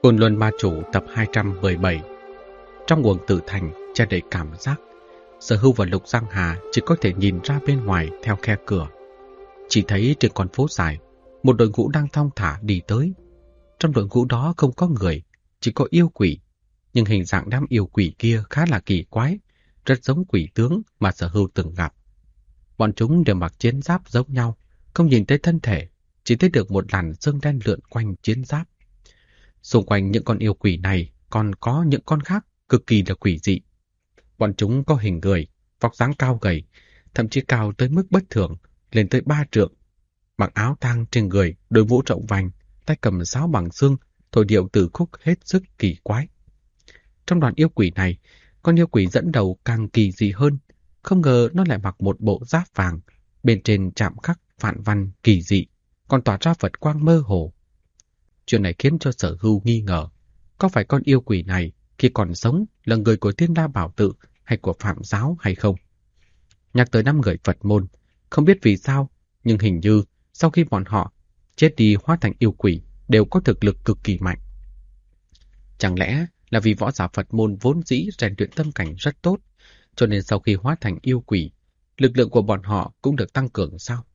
Côn Luân Ma Chủ tập 217. Trong nguồn tử thành che đầy cảm giác, Sở Hưu và Lục Giang Hà chỉ có thể nhìn ra bên ngoài theo khe cửa. Chỉ thấy trên con phố dài, một đội ngũ đang thong thả đi tới. Trong đội ngũ đó không có người, chỉ có yêu quỷ. Nhưng hình dạng đám yêu quỷ kia khá là kỳ quái, rất giống quỷ tướng mà Sở Hưu từng gặp. Bọn chúng đều mặc chiến giáp giống nhau, không nhìn thấy thân thể, chỉ thấy được một làn xương đen lượn quanh chiến giáp. Xung quanh những con yêu quỷ này còn có những con khác cực kỳ là quỷ dị. Bọn chúng có hình người, vóc dáng cao gầy, thậm chí cao tới mức bất thường, lên tới 3 trượng. Mặc áo tang trên người, đội mũ rộng vành, tay cầm sáo bằng xương, thổi điệu từ khúc hết sức kỳ quái. Trong đoàn yêu quỷ này, con yêu quỷ dẫn đầu càng kỳ dị hơn. Không ngờ nó lại mặc một bộ giáp vàng, bên trên chạm khắc phạn văn kỳ dị, còn tỏa ra vật quang mơ hồ. Chuyện này khiến cho Sở Hưu nghi ngờ, có phải con yêu quỷ này khi còn sống là người của Thiên La Bảo Tự hay của Phạm Giáo hay không? Nhắc tới 5 người Phật môn, không biết vì sao, nhưng hình như sau khi bọn họ chết đi hóa thành yêu quỷ đều có thực lực cực kỳ mạnh. Chẳng lẽ là vì võ giả Phật môn vốn dĩ rèn luyện tâm cảnh rất tốt, cho nên sau khi hóa thành yêu quỷ, lực lượng của bọn họ cũng được tăng cường sao?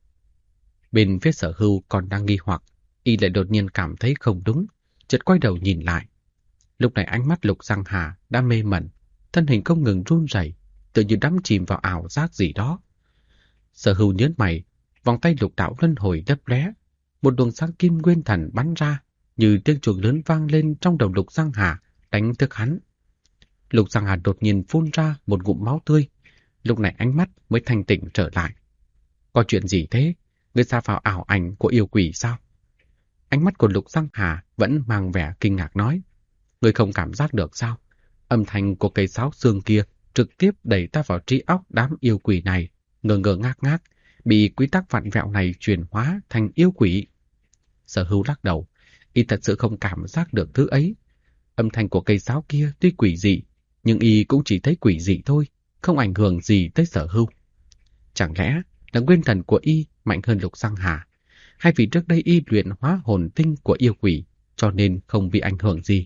Bên phía Sở Hưu còn đang nghi hoặc, y lại đột nhiên cảm thấy không đúng, chợt quay đầu nhìn lại. Lúc này ánh mắt Lục Giang Hà đã mê mẩn, thân hình không ngừng run rẩy, tự như đắm chìm vào ảo giác gì đó. Sở Hưu nhớn mày, vòng tay lục đạo luân hồi lấp lóe, một luồng sáng kim nguyên thần bắn ra, như tiếng chuông lớn vang lên trong đầu Lục Giang Hà, đánh thức hắn. Lục Giang Hà đột nhiên phun ra một ngụm máu tươi, lúc này ánh mắt mới thanh tịnh trở lại. Có chuyện gì thế? Ngươi sa vào ảo ảnh của yêu quỷ sao? Ánh mắt của Lục Giang Hà vẫn mang vẻ kinh ngạc nói. Ngươi không cảm giác được sao? Âm thanh của cây sáo xương kia trực tiếp đẩy ta vào trí óc đám yêu quỷ này, ngơ ngơ ngác ngác, bị quy tắc vặn vẹo này chuyển hóa thành yêu quỷ. Sở Hưu lắc đầu, y thật sự không cảm giác được thứ ấy. Âm thanh của cây sáo kia tuy quỷ dị, nhưng y cũng chỉ thấy quỷ dị thôi, không ảnh hưởng gì tới Sở Hưu. Chẳng lẽ là nguyên thần của y mạnh hơn Lục Giang Hà, hay vì trước đây y luyện hóa hồn tinh của yêu quỷ, cho nên không bị ảnh hưởng gì?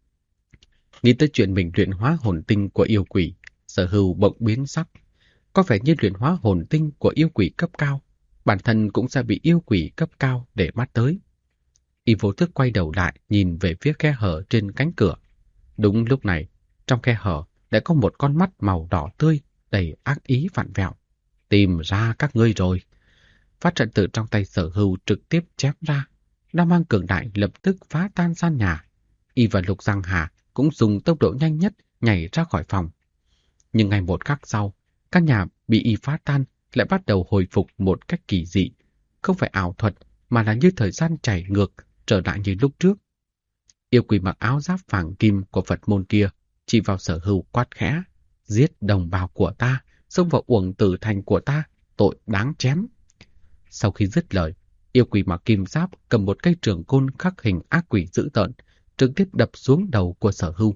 Nghĩ tới chuyện mình luyện hóa hồn tinh của yêu quỷ, Sở Hưu bỗng biến sắc. Có vẻ như luyện hóa hồn tinh của yêu quỷ cấp cao, bản thân cũng sẽ bị yêu quỷ cấp cao để mắt tới. Y vô thức quay đầu lại nhìn về phía khe hở trên cánh cửa. Đúng lúc này, trong khe hở đã có một con mắt màu đỏ tươi đầy ác ý vặn vẹo. Tìm ra các ngươi rồi. Phát trận từ trong tay Sở Hưu trực tiếp chém ra. Đao mang cường đại lập tức phá tan gian nhà. Y và Lục Giang Hà cũng dùng tốc độ nhanh nhất nhảy ra khỏi phòng. Nhưng ngay một khắc sau, căn nhà bị y phá tan lại bắt đầu hồi phục một cách kỳ dị. Không phải ảo thuật mà là như thời gian chảy ngược trở lại như lúc trước. Yêu quỷ mặc áo giáp vàng kim của Phật môn kia chỉ vào Sở Hưu quát khẽ. Giết đồng bào của ta, xông vào uổng tử thành của ta, tội đáng chém. Sau khi dứt lời, yêu quỷ mặc kim giáp cầm một cây trường côn khắc hình ác quỷ dữ tợn, trực tiếp đập xuống đầu của Sở Hưu.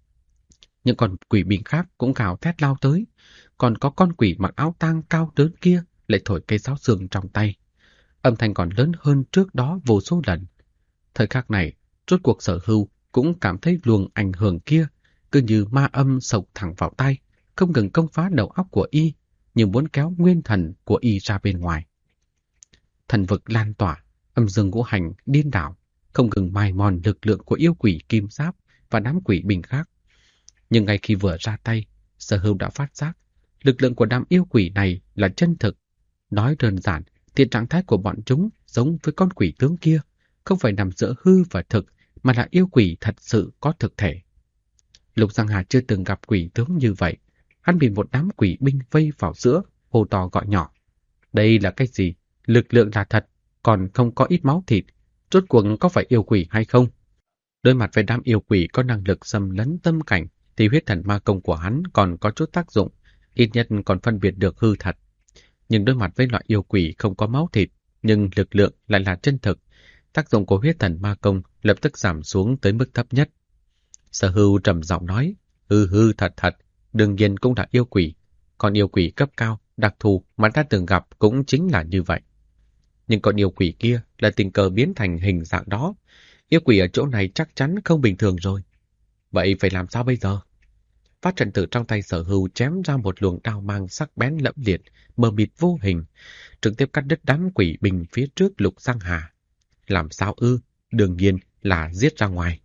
Những con quỷ binh khác cũng gào thét lao tới, còn có con quỷ mặc áo tang cao lớn kia lại thổi cây sáo xương trong tay. Âm thanh còn lớn hơn trước đó vô số lần. Thời khắc này, rốt cuộc Sở Hưu cũng cảm thấy luồng ảnh hưởng kia cứ như ma âm sộc thẳng vào tay, không ngừng công phá đầu óc của y, như muốn kéo nguyên thần của y ra bên ngoài. Thần vực lan tỏa, âm dương ngũ hành điên đảo, không ngừng mài mòn lực lượng của yêu quỷ kim giáp và đám quỷ binh khác. Nhưng ngay khi vừa ra tay, Sở Hưu đã phát giác lực lượng của đám yêu quỷ này là chân thực. Nói đơn giản thì trạng thái của bọn chúng giống với con quỷ tướng kia, không phải nằm giữa hư và thực, mà là yêu quỷ thật sự có thực thể. Lục Giang Hà chưa từng gặp quỷ tướng như vậy. Hắn bị một đám quỷ binh vây vào giữa, hô to gọi nhỏ. Đây là cái gì? Lực lượng là thật, còn không có ít máu thịt. Rốt cuộc có phải yêu quỷ hay không? Đối mặt với đám yêu quỷ có năng lực xâm lấn tâm cảnh, thì huyết thần ma công của hắn còn có chút tác dụng, ít nhất còn phân biệt được hư thật. Nhưng đối mặt với loại yêu quỷ không có máu thịt, nhưng lực lượng lại là chân thực, tác dụng của huyết thần ma công lập tức giảm xuống tới mức thấp nhất. Sở Hưu trầm giọng nói, hư thật thật, đương nhiên cũng là yêu quỷ. Còn yêu quỷ cấp cao, đặc thù mà ta từng gặp cũng chính là như vậy. Nhưng con yêu quỷ kia là tình cờ biến thành hình dạng đó. Yêu quỷ ở chỗ này chắc chắn không bình thường rồi. Vậy phải làm sao bây giờ? Phát trận tử trong tay Sở Hưu chém ra một luồng đao mang sắc bén lẫm liệt, mờ mịt vô hình, trực tiếp cắt đứt đám quỷ bình phía trước Lục Giang Hà. Làm sao ư? Đương nhiên là giết ra ngoài.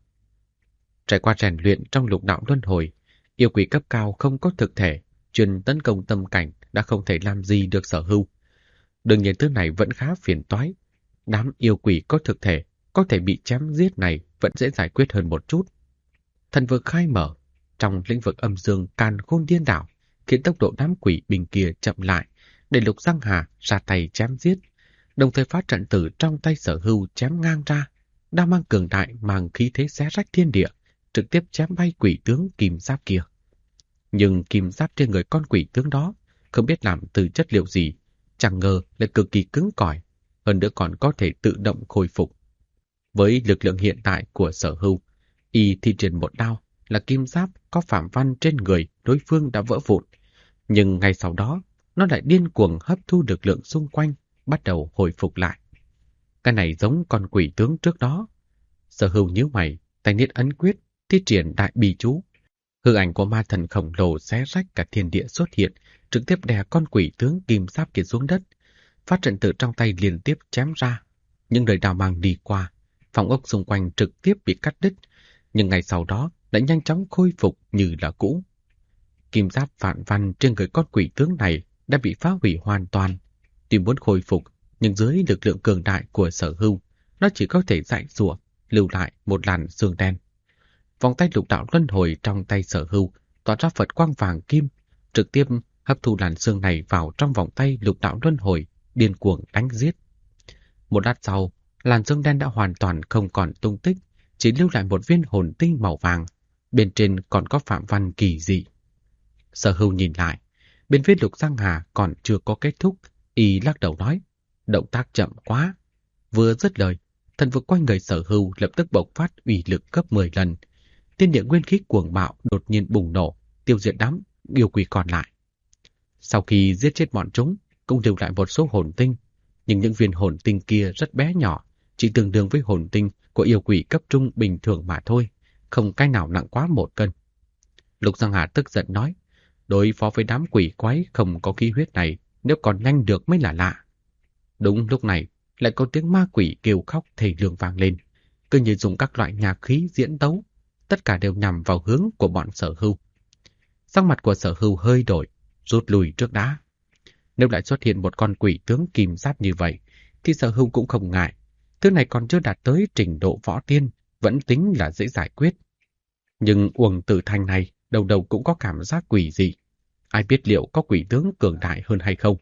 Trải qua rèn luyện trong lục đạo luân hồi, yêu quỷ cấp cao không có thực thể, chuyên tấn công tâm cảnh đã không thể làm gì được Sở Hưu. Đương nhiên thứ này vẫn khá phiền toái. Đám yêu quỷ có thực thể, có thể bị chém giết này vẫn dễ giải quyết hơn một chút. Thần vực khai mở, trong lĩnh vực âm dương càn khôn điên đảo, khiến tốc độ đám quỷ bình kia chậm lại, để Lục Giang Hà ra tay chém giết. Đồng thời phát trận tử trong tay Sở Hưu chém ngang ra, đao mang cường đại mang khí thế xé rách thiên địa, trực tiếp chém bay quỷ tướng kim giáp kia. Nhưng kim giáp trên người con quỷ tướng đó không biết làm từ chất liệu gì, chẳng ngờ lại cực kỳ cứng cỏi, hơn nữa còn có thể tự động khôi phục. Với lực lượng hiện tại của Sở Hưu, y thi triển một đao là kim giáp có phạm văn trên người đối phương đã vỡ vụn, nhưng ngay sau đó nó lại điên cuồng hấp thu lực lượng xung quanh, bắt đầu hồi phục lại. Cái này giống con quỷ tướng trước đó. Sở Hưu nhíu mày, tay niết ấn quyết, thi triển đại bì chú. Hư ảnh của ma thần khổng lồ xé rách cả thiên địa xuất hiện, trực tiếp đè con quỷ tướng kim giáp kia xuống đất. Phát trận tử trong tay liên tiếp chém ra. Những đời đào mang đi qua, phòng ốc xung quanh trực tiếp bị cắt đứt, nhưng ngày sau đó lại nhanh chóng khôi phục như là cũ. Kim giáp phản văn trên người con quỷ tướng này đã bị phá hủy hoàn toàn. Tuy muốn khôi phục, nhưng dưới lực lượng cường đại của Sở Hưu, nó chỉ có thể giãy giụa, lưu lại một làn xương đen. Vòng tay lục đạo luân hồi trong tay Sở Hưu tỏa ra Phật quang vàng kim, trực tiếp hấp thu làn xương này vào trong vòng tay lục đạo luân hồi, điên cuồng đánh giết. Một lát sau, làn xương đen đã hoàn toàn không còn tung tích, chỉ lưu lại một viên hồn tinh màu vàng, bên trên còn có phạm văn kỳ dị. Sở Hưu nhìn lại, bên phía Lục Giang Hà còn chưa có kết thúc, y lắc đầu nói, động tác chậm quá. Vừa dứt lời, thần vực quanh người Sở Hưu lập tức bộc phát uy lực gấp 10 lần. Thiên địa nguyên khí cuồng bạo đột nhiên bùng nổ, tiêu diệt đám yêu quỷ còn lại. Sau khi giết chết bọn chúng, cũng lưu lại một số hồn tinh, nhưng những viên hồn tinh kia rất bé nhỏ, chỉ tương đương với hồn tinh của yêu quỷ cấp trung bình thường mà thôi, không cái nào nặng quá 1 cân. Lục Giang Hà tức giận nói, đối phó với đám quỷ quái không có khí huyết này, nếu còn nhanh được mới là lạ. Đúng lúc này, lại có tiếng ma quỷ kêu khóc thê lương vang lên, cứ như dùng các loại nhạc khí diễn tấu, tất cả đều nhằm vào hướng của bọn Sở Hưu. Sắc mặt của Sở Hưu hơi đổi, rút lui trước đã. Nếu lại xuất hiện một con quỷ tướng kim giáp như vậy, thì Sở Hưu cũng không ngại. Thứ này còn chưa đạt tới trình độ võ tiên, vẫn tính là dễ giải quyết. Nhưng Uổng Tử Thành này đầu đầu cũng có cảm giác quỷ dị. Ai biết liệu có quỷ tướng cường đại hơn hay không?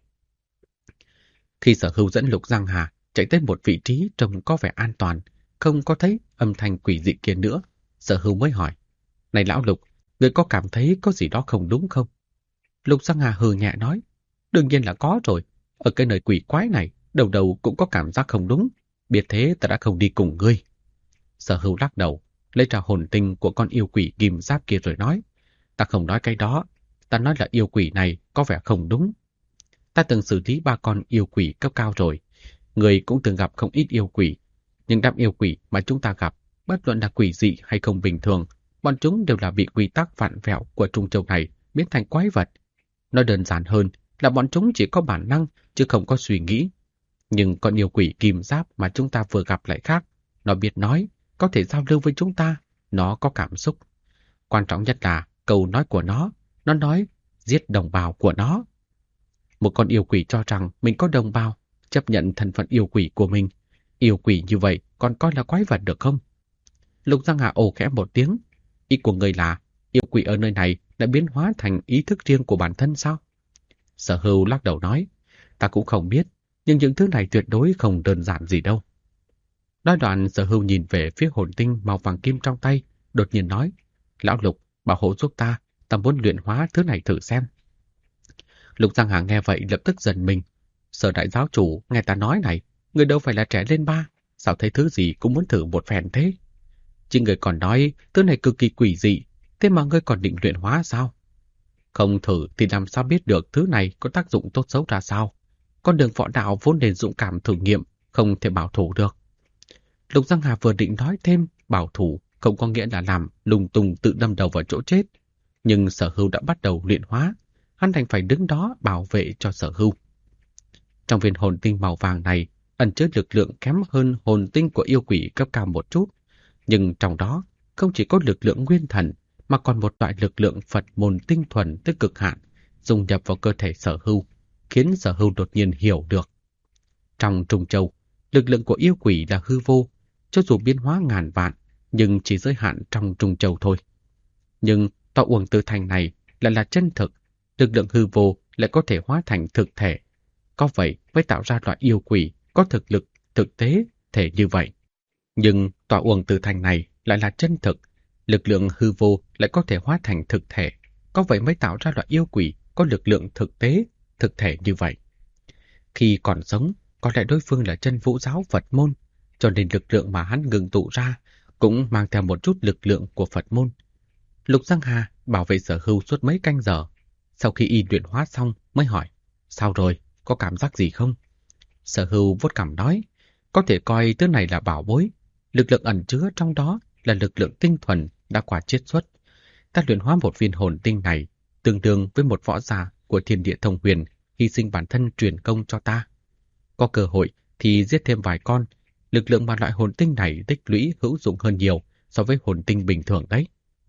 Khi Sở Hưu dẫn Lục Giang Hà chạy tới một vị trí trông có vẻ an toàn, không có thấy âm thanh quỷ dị kia nữa, Sở Hưu mới hỏi, này lão Lục, người có cảm thấy có gì đó không đúng không? Lục Giang Hà hừ nhẹ nói, đương nhiên là có rồi, ở cái nơi quỷ quái này, đầu đầu cũng có cảm giác không đúng, biết thế ta đã không đi cùng ngươi. Sở Hưu lắc đầu, lấy ra hồn tinh của con yêu quỷ kim giáp kia rồi nói, ta không nói cái đó, ta nói là yêu quỷ này có vẻ không đúng. Ta từng xử lý 3 con yêu quỷ cấp cao rồi, người cũng từng gặp không ít yêu quỷ, nhưng đám yêu quỷ mà chúng ta gặp, bất luận là quỷ dị hay không bình thường, bọn chúng đều là bị quy tắc vặn vẹo của Trung Châu này biến thành quái vật. Nói đơn giản hơn là bọn chúng chỉ có bản năng chứ không có suy nghĩ. Nhưng con yêu quỷ kim giáp mà chúng ta vừa gặp lại khác, nó biết nói, có thể giao lưu với chúng ta, nó có cảm xúc. Quan trọng nhất là câu nói của nó nói giết đồng bào của nó. Một con yêu quỷ cho rằng mình có đồng bào, chấp nhận thân phận yêu quỷ của mình. Yêu quỷ như vậy còn coi là quái vật được không? Lục Giang Hà ồ khẽ một tiếng. Ý của người là yêu quỷ ở nơi này đã biến hóa thành ý thức riêng của bản thân sao? Sở Hưu lắc đầu nói, ta cũng không biết, nhưng những thứ này tuyệt đối không đơn giản gì đâu. Nói đoạn Sở Hưu nhìn về phía hồn tinh màu vàng kim trong tay, đột nhiên nói, lão Lục, bảo hộ giúp ta muốn luyện hóa thứ này thử xem. Lục Giang Hà nghe vậy lập tức giận mình. Sở đại giáo chủ nghe ta nói này, người đâu phải là trẻ lên 3, sao thấy thứ gì cũng muốn thử một phen thế? Chứ người còn nói thứ này cực kỳ quỷ dị, thế mà ngươi còn định luyện hóa sao? Không thử thì làm sao biết được thứ này có tác dụng tốt xấu ra sao? Con đường võ đạo vốn nên dũng cảm thử nghiệm, không thể bảo thủ được. Lục Giang Hà vừa định nói thêm bảo thủ không có nghĩa là làm lung tung tự đâm đầu vào chỗ chết, nhưng Sở Hưu đã bắt đầu luyện hóa, hắn đành phải đứng đó bảo vệ cho Sở Hưu. Trong viên hồn tinh màu vàng này ẩn chứa lực lượng kém hơn hồn tinh của yêu quỷ cấp cao một chút, nhưng trong đó không chỉ có lực lượng nguyên thần mà còn một loại lực lượng Phật môn tinh thuần tới cực hạn dung nhập vào cơ thể Sở Hưu, khiến Sở Hưu đột nhiên hiểu được. Trong Trung Châu, lực lượng của yêu quỷ là hư vô, cho dù biến hóa ngàn vạn, nhưng chỉ giới hạn trong Trung Châu thôi. Nhưng tọa uổng từ thành này lại là chân thực, lực lượng hư vô lại có thể hóa thành thực thể. Có vậy mới tạo ra loại yêu quỷ có thực lực, thực tế, thể như vậy. Nhưng tọa uổng từ thành này lại là chân thực, lực lượng hư vô lại có thể hóa thành thực thể. Có vậy mới tạo ra loại yêu quỷ có lực lượng thực tế, thực thể như vậy. Khi còn sống, có lẽ đối phương là chân vũ giáo Phật môn, cho nên lực lượng mà hắn ngừng tụ ra cũng mang theo một chút lực lượng của Phật môn. Lục Giang Hà bảo vệ Sở Hưu suốt mấy canh giờ. Sau khi y luyện hóa xong mới hỏi, sao rồi, có cảm giác gì không? Sở Hưu vuốt cằm nói, có thể coi thứ này là bảo bối. Lực lượng ẩn chứa trong đó là lực lượng tinh thuần đã qua chiết xuất. Ta luyện hóa một viên hồn tinh này, tương đương với một võ giả của Thiên Địa Thông Huyền hy sinh bản thân truyền công cho ta. Có cơ hội thì giết thêm vài con, lực lượng mà loại hồn tinh này tích lũy hữu dụng hơn nhiều so với hồn tinh bình thường đấy.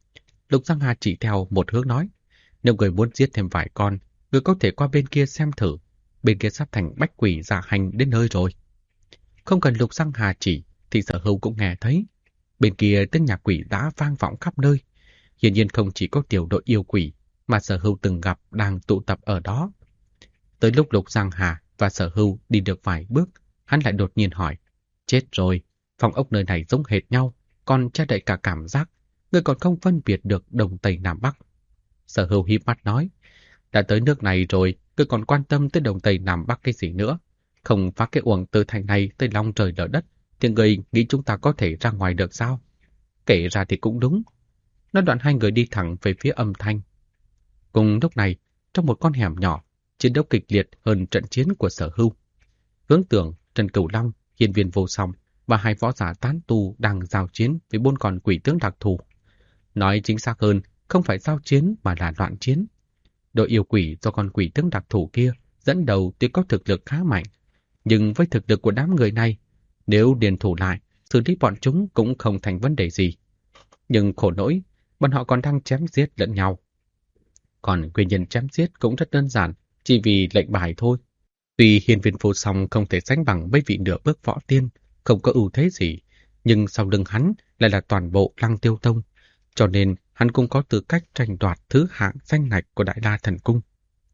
Lục Giang Hà chỉ theo một hướng nói, nếu người muốn giết thêm vài con, người có thể qua bên kia xem thử, bên kia sắp thành bách quỷ dạ hành đến nơi rồi. Không cần Lục Giang Hà chỉ, thì Sở Hưu cũng nghe thấy. Bên kia tiếng nhạc quỷ đã vang vọng khắp nơi. Hiển nhiên không chỉ có tiểu đội yêu quỷ mà Sở Hưu từng gặp đang tụ tập ở đó. Tới lúc Lục Giang Hà và Sở Hưu đi được vài bước, hắn lại đột nhiên hỏi, chết rồi, phòng ốc nơi này giống hệt nhau, còn che đậy cả cảm giác, người còn không phân biệt được Đông Tây Nam Bắc. Sở Hưu híp mắt nói, đã tới nước này rồi, người còn quan tâm tới Đông Tây Nam Bắc cái gì nữa? Không phá cái uổng từ thành này tới long trời lở đất, thì người nghĩ chúng ta có thể ra ngoài được sao? Kể ra thì cũng đúng. Nói đoạn hai người đi thẳng về phía âm thanh. Cùng lúc này, trong một con hẻm nhỏ, chiến đấu kịch liệt hơn trận chiến của Sở Hưu. Hướng Tưởng, Trần Cửu Long, Hiên Viên Vô Song và hai võ giả tán tu đang giao chiến với 4 con quỷ tướng đặc thù. Nói chính xác hơn, không phải giao chiến mà là loạn chiến. Đội yêu quỷ do con quỷ tướng đặc thù kia dẫn đầu tuy có thực lực khá mạnh, nhưng với thực lực của đám người này, nếu điền thủ lại, xử lý bọn chúng cũng không thành vấn đề gì. Nhưng khổ nỗi, bọn họ còn đang chém giết lẫn nhau. Còn nguyên nhân chém giết cũng rất đơn giản, chỉ vì lệnh bài thôi. Tuy Hiên Viên Vô Song không thể sánh bằng mấy vị nửa bước võ tiên, không có ưu thế gì, nhưng sau lưng hắn lại là toàn bộ Lăng Tiêu Tông, cho nên hắn cũng có tư cách tranh đoạt thứ hạng danh ngạch của Đại La Thần Cung.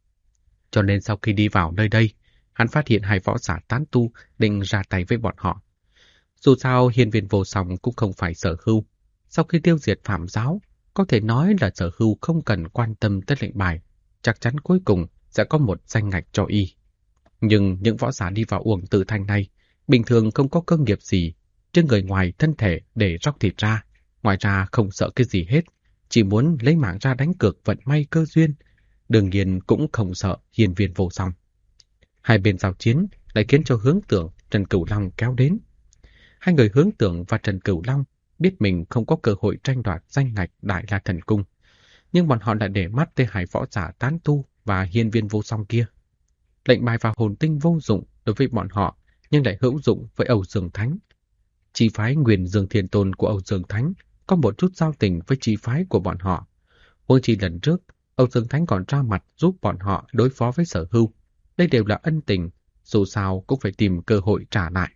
Cho nên sau khi đi vào nơi đây, hắn phát hiện hai võ giả tán tu định ra tay với bọn họ. Dù sao Hiên Viên Vô Song cũng không phải Sở Hưu. Sau khi tiêu diệt Phạm Giáo, có thể nói là Sở Hưu không cần quan tâm tới lệnh bài, chắc chắn cuối cùng sẽ có một danh ngạch cho y. Nhưng những võ giả đi vào uổng tử thành này, bình thường không có cơ nghiệp gì, trên người ngoài thân thể để róc thịt ra, ngoài ra không sợ cái gì hết, chỉ muốn lấy mạng ra đánh cược vận may cơ duyên, đương nhiên cũng không sợ Hiên Viên Vô Song. Hai bên giao chiến lại khiến cho Hướng Tưởng, Trần Cửu Long kéo đến. Hai người Hướng Tưởng và Trần Cửu Long biết mình không có cơ hội tranh đoạt danh ngạch Đại La Thần Cung, nhưng bọn họ lại để mắt tới hai võ giả tán tu và Hiên Viên Vô Song kia. Lệnh bài và hồn tinh vô dụng đối với bọn họ, nhưng lại hữu dụng với Âu Dương Thánh. Chi phái Nguyên Dương Thiên Tôn của Âu Dương Thánh có một chút giao tình với chi phái của bọn họ. Huống chi lần trước, Âu Dương Thánh còn ra mặt giúp bọn họ đối phó với Sở Hưu. Đây đều là ân tình, dù sao cũng phải tìm cơ hội trả lại.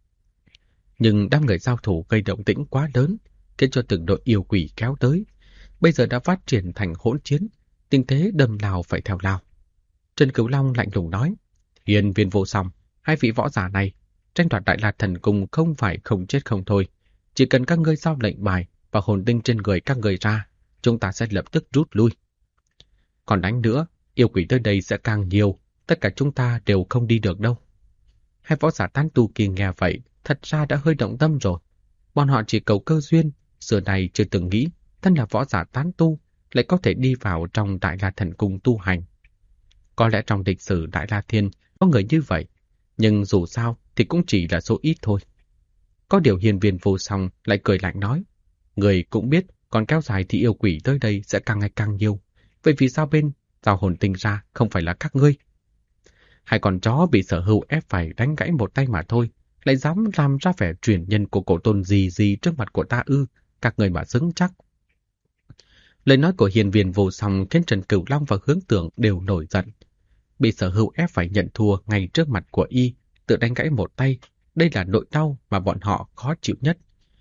Nhưng đám người giao thủ gây động tĩnh quá lớn, khiến cho từng đội yêu quỷ kéo tới. Bây giờ đã phát triển thành hỗn chiến, tình thế đâm lao phải theo lao. Trần Cửu Long lạnh lùng nói, Hiên Viên Vô Song, hai vị võ giả này, tranh đoạt Đại La Thần Cung không phải không chết không thôi. Chỉ cần các ngươi giao lệnh bài và hồn tinh trên người các ngươi ra, chúng ta sẽ lập tức rút lui. Còn đánh nữa, yêu quỷ tới đây sẽ càng nhiều, tất cả chúng ta đều không đi được đâu. Hai võ giả tán tu kia nghe vậy, thật ra đã hơi động tâm rồi. Bọn họ chỉ cầu cơ duyên, xưa này chưa từng nghĩ, thân là võ giả tán tu, lại có thể đi vào trong Đại La Thần Cung tu hành. Có lẽ trong lịch sử Đại La Thiên có người như vậy, nhưng dù sao thì cũng chỉ là số ít thôi. Có điều Hiên Viên Vô Song lại cười lạnh nói, người cũng biết còn kéo dài thì yêu quỷ tới đây sẽ càng ngày càng nhiều. Vậy vì sao bên giao hồn tinh ra không phải là các ngươi? Hai con chó bị Sở Hưu ép phải đánh gãy một tay mà thôi, lại dám làm ra vẻ truyền nhân của cổ tôn gì gì trước mặt của ta ư, các người mà xứng chắc. Lời nói của Hiên Viên Vô Song khiến Trần Cửu Long và Hướng Tưởng đều nổi giận. Bị Sở Hưu ép phải nhận thua ngay trước mặt của y, tự đánh gãy một tay, đây là nỗi đau mà bọn họ khó chịu nhất.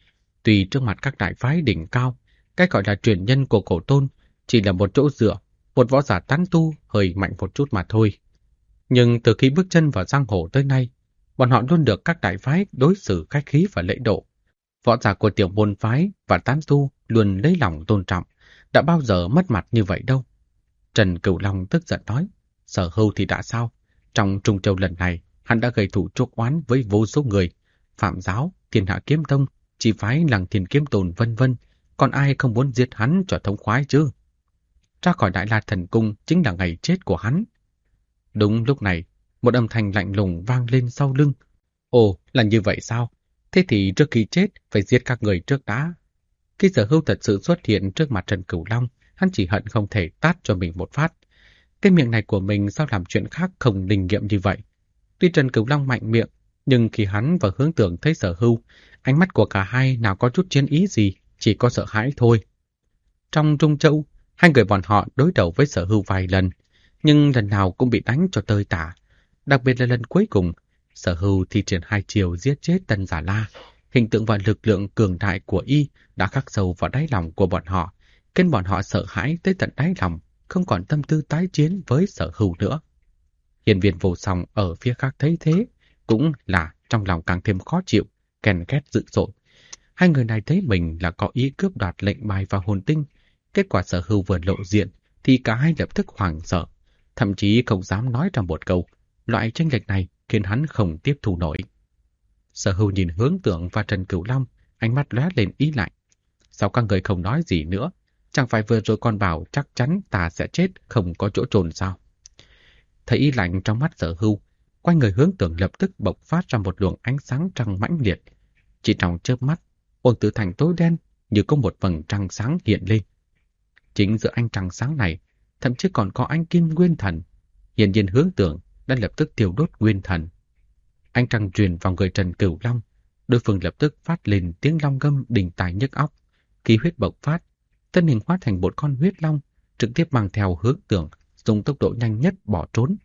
Tuy trước mặt các đại phái đỉnh cao, cái gọi là truyền nhân của cổ tôn chỉ là một chỗ dựa, một võ giả tán tu hơi mạnh một chút mà thôi. Nhưng từ khi bước chân vào giang hồ tới nay, bọn họ luôn được các đại phái đối xử khách khí và lễ độ. Võ giả của tiểu môn phái và tán tu luôn lấy lòng tôn trọng, đã bao giờ mất mặt như vậy đâu. Trần Cửu Long tức giận nói, Sở Hưu thì đã sao? Trong Trung Châu lần này, hắn đã gây thủ chuốc oán với vô số người, Phạm Giáo, Thiên Hạ Kiếm Tông, chỉ phái Lăng Thiên Kiếm Tồn vân vân, còn ai không muốn giết hắn cho thống khoái chứ? Ra khỏi Đại La Thần Cung chính là ngày chết của hắn. Đúng lúc này, một âm thanh lạnh lùng vang lên sau lưng. Ồ, là như vậy sao? Thế thì trước khi chết phải giết các người trước đã. Khi Sở Hưu thật sự xuất hiện trước mặt Trần Cửu Long, hắn chỉ hận không thể tát cho mình một phát. Cái miệng này của mình sao làm chuyện khác không linh nghiệm như vậy? Tuy Trần Cửu Long mạnh miệng, nhưng khi hắn và Hướng Tưởng thấy Sở Hưu, ánh mắt của cả hai nào có chút chiến ý gì, chỉ có sợ hãi thôi. Trong Trung Châu, hai người bọn họ đối đầu với Sở Hưu vài lần, nhưng lần nào cũng bị đánh cho tơi tả. Đặc biệt là lần cuối cùng, Sở Hưu thi triển hai chiều giết chết Tân Giả La. Hình tượng và lực lượng cường đại của y đã khắc sâu vào đáy lòng của bọn họ, khiến bọn họ sợ hãi tới tận đáy lòng, không còn tâm tư tái chiến với Sở Hưu nữa. Hiên Viên Vô Song ở phía khác thấy thế, cũng là trong lòng càng thêm khó chịu, ghen ghét dữ dội. Hai người này thấy mình là có ý cướp đoạt lệnh bài và hồn tinh, kết quả Sở Hưu vừa lộ diện thì cả hai lập tức hoảng sợ, thậm chí không dám nói ra một câu. Loại chênh lệch này khiến hắn không tiếp thu nổi. Sở Hưu nhìn Hướng Tưởng và Trần Cửu Long, ánh mắt lóe lên ý lạnh. Sao các người không nói gì nữa? Chẳng phải vừa rồi còn bảo chắc chắn ta sẽ chết, không có chỗ trốn sao? Thấy ý lạnh trong mắt Sở Hưu, quanh người Hướng Tưởng lập tức bộc phát ra một luồng ánh sáng trăng mãnh liệt. Chỉ trong chớp mắt, Ôn Tử Thành tối đen như có một vầng trăng sáng hiện lên. Chính giữa ánh trăng sáng này, thậm chí còn có ánh kim nguyên thần. Hiển nhiên Hướng Tưởng đã lập tức tiêu đốt nguyên thần. Ánh trăng truyền vào người Trần Cửu Long, đối phương lập tức phát lên tiếng long ngâm đình tài nhức óc. Khí huyết bộc phát, thân hình hóa thành một con huyết long, trực tiếp mang theo Hướng Tưởng, dùng tốc độ nhanh nhất bỏ trốn.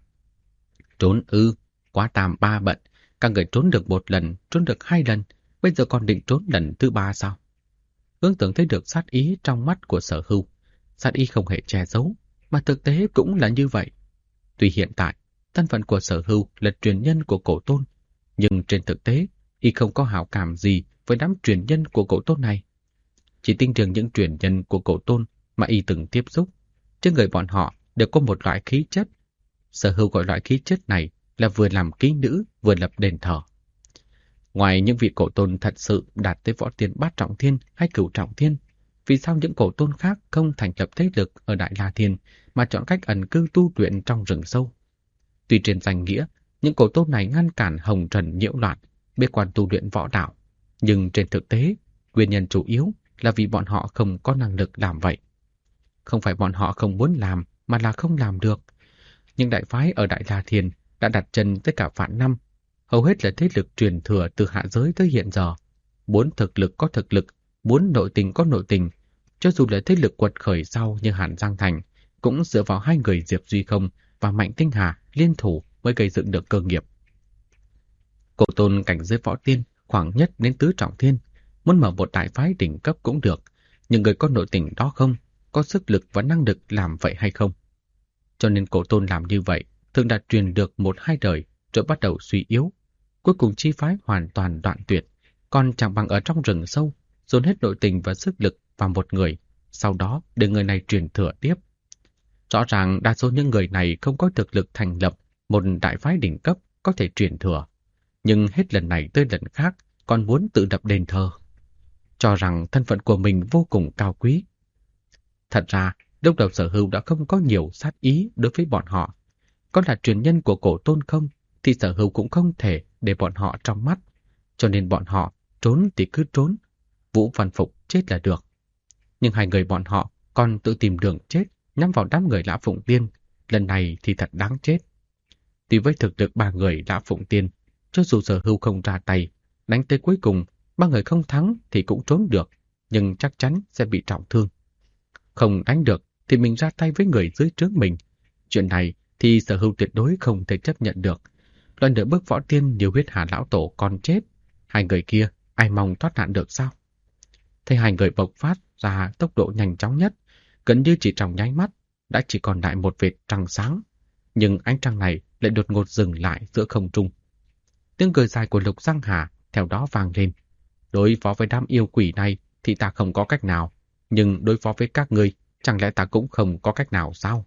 Trốn ư, quá tam ba bận, các người trốn được một lần, trốn được hai lần, bây giờ còn định trốn lần thứ ba sao? Hướng Tưởng thấy được sát ý trong mắt của Sở Hưu, sát ý không hề che giấu, mà thực tế cũng là như vậy. Tuy hiện tại, thân phận của Sở Hưu là truyền nhân của cổ tôn, nhưng trên thực tế, y không có hảo cảm gì với đám truyền nhân của cổ tôn này. Chỉ tin tưởng những truyền nhân của cổ tôn mà y từng tiếp xúc, trên người bọn họ đều có một loại khí chất. Sở Hưu gọi loại khí chất này là vừa làm kỹ nữ, vừa lập đền thờ. Ngoài những vị cổ tôn thật sự đạt tới võ tiên bát trọng thiên hay cửu trọng thiên, vì sao những cổ tôn khác không thành lập thế lực ở Đại La Thiên mà chọn cách ẩn cư tu luyện trong rừng sâu? Tuy trên danh nghĩa, những cổ tôn này ngăn cản hồng trần nhiễu loạn, bế quan tu luyện võ đạo, nhưng trên thực tế, nguyên nhân chủ yếu là vì bọn họ không có năng lực làm vậy. Không phải bọn họ không muốn làm, mà là không làm được. Những đại phái ở Đại La Thiên đã đặt chân tới cả vạn năm, hầu hết là thế lực truyền thừa từ hạ giới tới hiện giờ. Muốn thực lực có thực lực, muốn nội tình có nội tình, cho dù là thế lực quật khởi sau như Hàn Giang Thành, cũng dựa vào hai người Diệp Duy Không và Mạnh Tinh Hà liên thủ mới gây dựng được cơ nghiệp. Cổ tôn cảnh giới võ tiên khoảng nhất đến tứ trọng thiên, muốn mở một đại phái đỉnh cấp cũng được, nhưng người có nội tình đó không, có sức lực và năng lực làm vậy hay không? Cho nên cổ tôn làm như vậy, thường đã truyền được một hai đời, rồi bắt đầu suy yếu. Cuối cùng chi phái hoàn toàn đoạn tuyệt, còn chẳng bằng ở trong rừng sâu, dồn hết nội tình và sức lực vào một người, sau đó để người này truyền thừa tiếp. Rõ ràng đa số những người này không có thực lực thành lập một đại phái đỉnh cấp có thể truyền thừa, nhưng hết lần này tới lần khác còn muốn tự lập đền thờ, cho rằng thân phận của mình vô cùng cao quý. Thật ra, lúc đầu Sở Hưu đã không có nhiều sát ý đối với bọn họ. Có là truyền nhân của cổ tôn không, thì Sở Hưu cũng không thể để bọn họ trong mắt, cho nên bọn họ trốn thì cứ trốn, Vũ Văn Phục chết là được. Nhưng hai người bọn họ còn tự tìm đường chết, nhắm vào đám người Lã Phụng Tiên, lần này thì thật đáng chết. Tuy với thực lực ba người Lã Phụng Tiên, cho dù Sở Hưu không ra tay, đánh tới cuối cùng, ba người không thắng thì cũng trốn được, nhưng chắc chắn sẽ bị trọng thương. Không đánh được thì mình ra tay với người dưới trướng mình. Chuyện này thì Sở Hưu tuyệt đối không thể chấp nhận được. Lần nữa bước võ tiên nhiều huyết Hà lão tổ còn chết, hai người kia ai mong thoát nạn được sao? Thấy hai người bộc phát ra tốc độ nhanh chóng nhất, gần như chỉ trong nháy mắt, đã chỉ còn lại một vệt trăng sáng. Nhưng ánh trăng này lại đột ngột dừng lại giữa không trung. Tiếng cười dài của Lục Giang Hà theo đó vang lên. Đối phó với đám yêu quỷ này thì ta không có cách nào, nhưng đối phó với các ngươi chẳng lẽ ta cũng không có cách nào sao?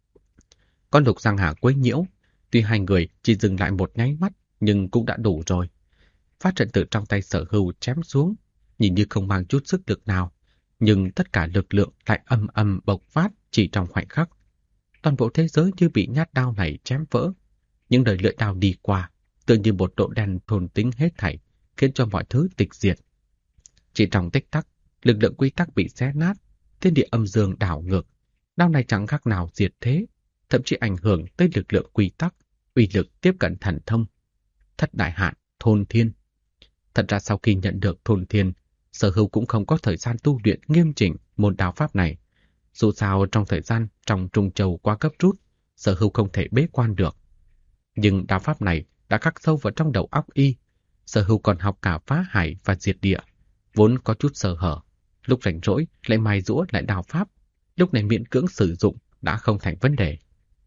Con Lục Giang Hà quấy nhiễu, tuy hai người chỉ dừng lại một nháy mắt nhưng cũng đã đủ rồi. Phát trận từ trong tay Sở Hưu chém xuống, nhìn như không mang chút sức lực nào, nhưng tất cả lực lượng lại âm âm bộc phát chỉ trong khoảnh khắc. Toàn bộ thế giới như bị nhát đao này chém vỡ. Những đời lưỡi đao đi qua, tựa như một độ đen thôn tính hết thảy, khiến cho mọi thứ tịch diệt. Chỉ trong tích tắc, lực lượng quy tắc bị xé nát, thiên địa âm dương đảo ngược. Đao này chẳng khác nào diệt thế, thậm chí ảnh hưởng tới lực lượng quy tắc, uy lực tiếp cận thần thông. Thất đại hạn, thôn thiên. Thật ra sau khi nhận được thôn thiên, Sở Hưu cũng không có thời gian tu luyện nghiêm chỉnh môn đao pháp này. Dù sao trong thời gian trong Trung Châu quá cấp rút, Sở Hưu không thể bế quan được. Nhưng đao pháp này đã khắc sâu vào trong đầu óc y. Sở Hưu còn học cả phá hải và diệt địa, vốn có chút sơ hở. Lúc rảnh rỗi lại mài giũa lại đao pháp, lúc này miễn cưỡng sử dụng đã không thành vấn đề.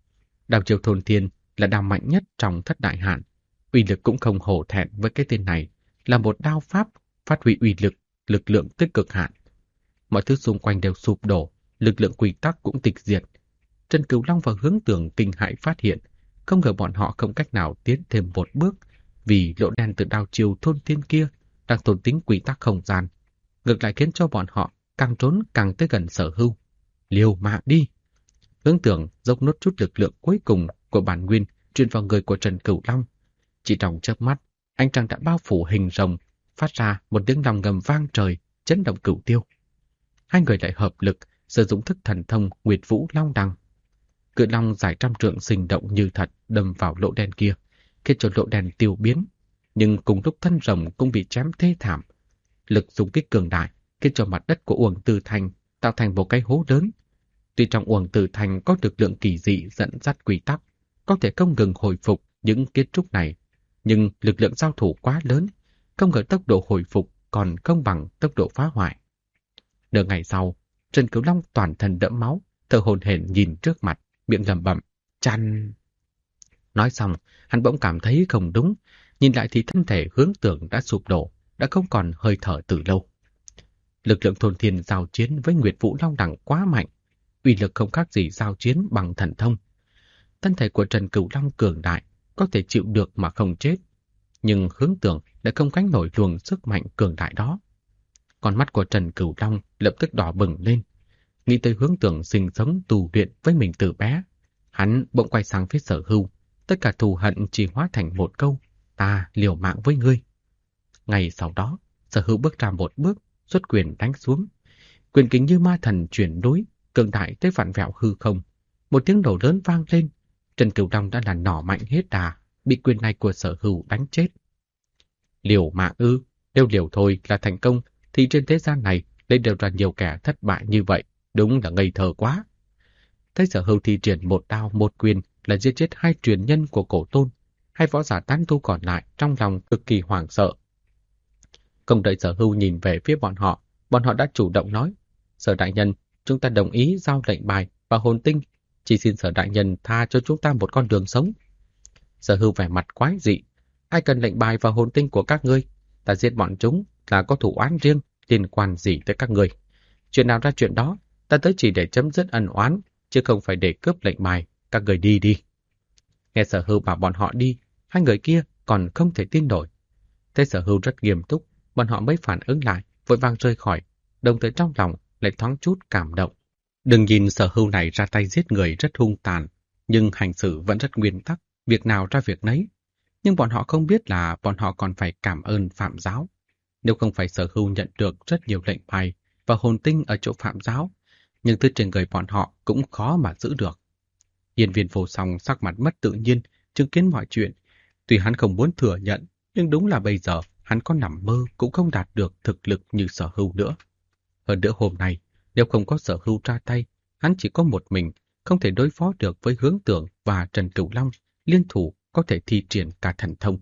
Đao chiêu thôn thiên là đao mạnh nhất trong thất đại hạn, uy lực cũng không hổ thẹn với cái tên này, là một đao pháp phát huy uy lực, lực lượng tích cực hạn. Mọi thứ xung quanh đều sụp đổ, lực lượng quy tắc cũng tịch diệt. Trần Cửu Long và Hướng Tường kinh hãi phát hiện, không ngờ bọn họ không cách nào tiến thêm một bước, vì lỗ đen từ đao chiêu thôn thiên kia đang tồn tính quy tắc không gian, ngược lại khiến cho bọn họ càng trốn càng tới gần Sở Hưu. Liều mạng đi! Hướng Tường dốc nốt chút lực lượng cuối cùng của bản nguyên truyền vào người của Trần Cửu Long. Chỉ trong chớp mắt, ánh trăng đã bao phủ hình rồng, phát ra một tiếng lòng ngầm vang trời, chấn động cửu tiêu. Hai người lại hợp lực sử dụng thức thần thông Nguyệt Vũ Long Đằng. Cự long dài trăm trượng sinh động như thật đâm vào lỗ đen kia, khiến cho lỗ đen tiêu biến, nhưng cùng lúc thân rồng cũng bị chém thê thảm. Lực xung kích cường đại khiến cho mặt đất của Uổng Từ Thành tạo thành một cái hố lớn. Tuy trong Uổng Từ Thành có lực lượng kỳ dị dẫn dắt quy tắc, có thể không ngừng hồi phục những kiến trúc này, nhưng lực lượng giao thủ quá lớn, không ngờ tốc độ hồi phục còn không bằng tốc độ phá hoại. Nửa ngày sau, Trần Cửu Long toàn thân đẫm máu, thở hổn hển nhìn trước mặt, miệng lẩm bẩm, chăn. Nói xong, hắn bỗng cảm thấy không đúng, nhìn lại thì thân thể Hướng Tường đã sụp đổ, đã không còn hơi thở từ lâu. Lực lượng thôn thiên giao chiến với Nguyệt Vũ Long Đằng quá mạnh, uy lực không khác gì giao chiến bằng thần thông. Thân thể của Trần Cửu Long cường đại, có thể chịu được mà không chết, nhưng Hướng Tường đã không gánh nổi luồng sức mạnh cường đại đó. Con mắt của Trần Cửu Long lập tức đỏ bừng lên, nghĩ tới Hướng Tường sinh sống tu luyện với mình từ bé. Hắn bỗng quay sang phía Sở Hưu, tất cả thù hận chỉ hóa thành một câu, ta liều mạng với ngươi. Ngày sau đó, Sở Hưu bước ra một bước, xuất quyền đánh xuống. Quyền kính như ma thần chuyển đối, cường đại tới vặn vẹo hư không. Một tiếng nổ lớn vang lên, Trần Cửu Long đã là nỏ mạnh hết đà, bị quyền này của Sở Hưu đánh chết. Liều mạng ư? Nếu liều thôi là thành công, thì trên thế gian này lấy đều ra nhiều kẻ thất bại như vậy, đúng là ngây thơ quá. Thấy Sở Hưu thi triển một đao một quyền là giết chết hai truyền nhân của Cổ Tôn, hai võ giả tán tu còn lại trong lòng cực kỳ hoảng sợ. Không đợi Sở Hưu nhìn về phía bọn họ đã chủ động nói, Sở đại nhân, chúng ta đồng ý giao lệnh bài và hồn tinh, chỉ xin Sở đại nhân tha cho chúng ta một con đường sống. Sở Hưu vẻ mặt quái dị, ai cần lệnh bài và hồn tinh của các ngươi, ta giết bọn chúng là có thủ oán riêng, liên quan gì tới các ngươi. Chuyện nào ra chuyện đó, ta tới chỉ để chấm dứt ân oán, chứ không phải để cướp lệnh bài, các người đi đi. Nghe Sở Hưu bảo bọn họ đi, hai người kia còn không thể tin nổi. Thấy Sở Hưu rất nghiêm túc, bọn họ mới phản ứng lại, vội vàng rời khỏi, đồng thời trong lòng lại thoáng chút cảm động. Đừng nhìn Sở Hưu này ra tay giết người rất hung tàn, nhưng hành xử vẫn rất nguyên tắc, việc nào ra việc nấy. Nhưng bọn họ không biết là bọn họ còn phải cảm ơn Phạm Giáo. Nếu không phải Sở Hưu nhận được rất nhiều lệnh bài và hồn tinh ở chỗ Phạm Giáo, nhưng thứ trên người bọn họ cũng khó mà giữ được. Hiên Viên Vô Song sắc mặt mất tự nhiên, chứng kiến mọi chuyện. Tuy hắn không muốn thừa nhận, nhưng đúng là bây giờ hắn có nằm mơ cũng không đạt được thực lực như Sở Hưu nữa. Hơn nữa hôm nay, nếu không có Sở Hưu ra tay, hắn chỉ có một mình, không thể đối phó được với Hướng Tưởng và Trần Cửu Long, liên thủ có thể thi triển cả thần thông.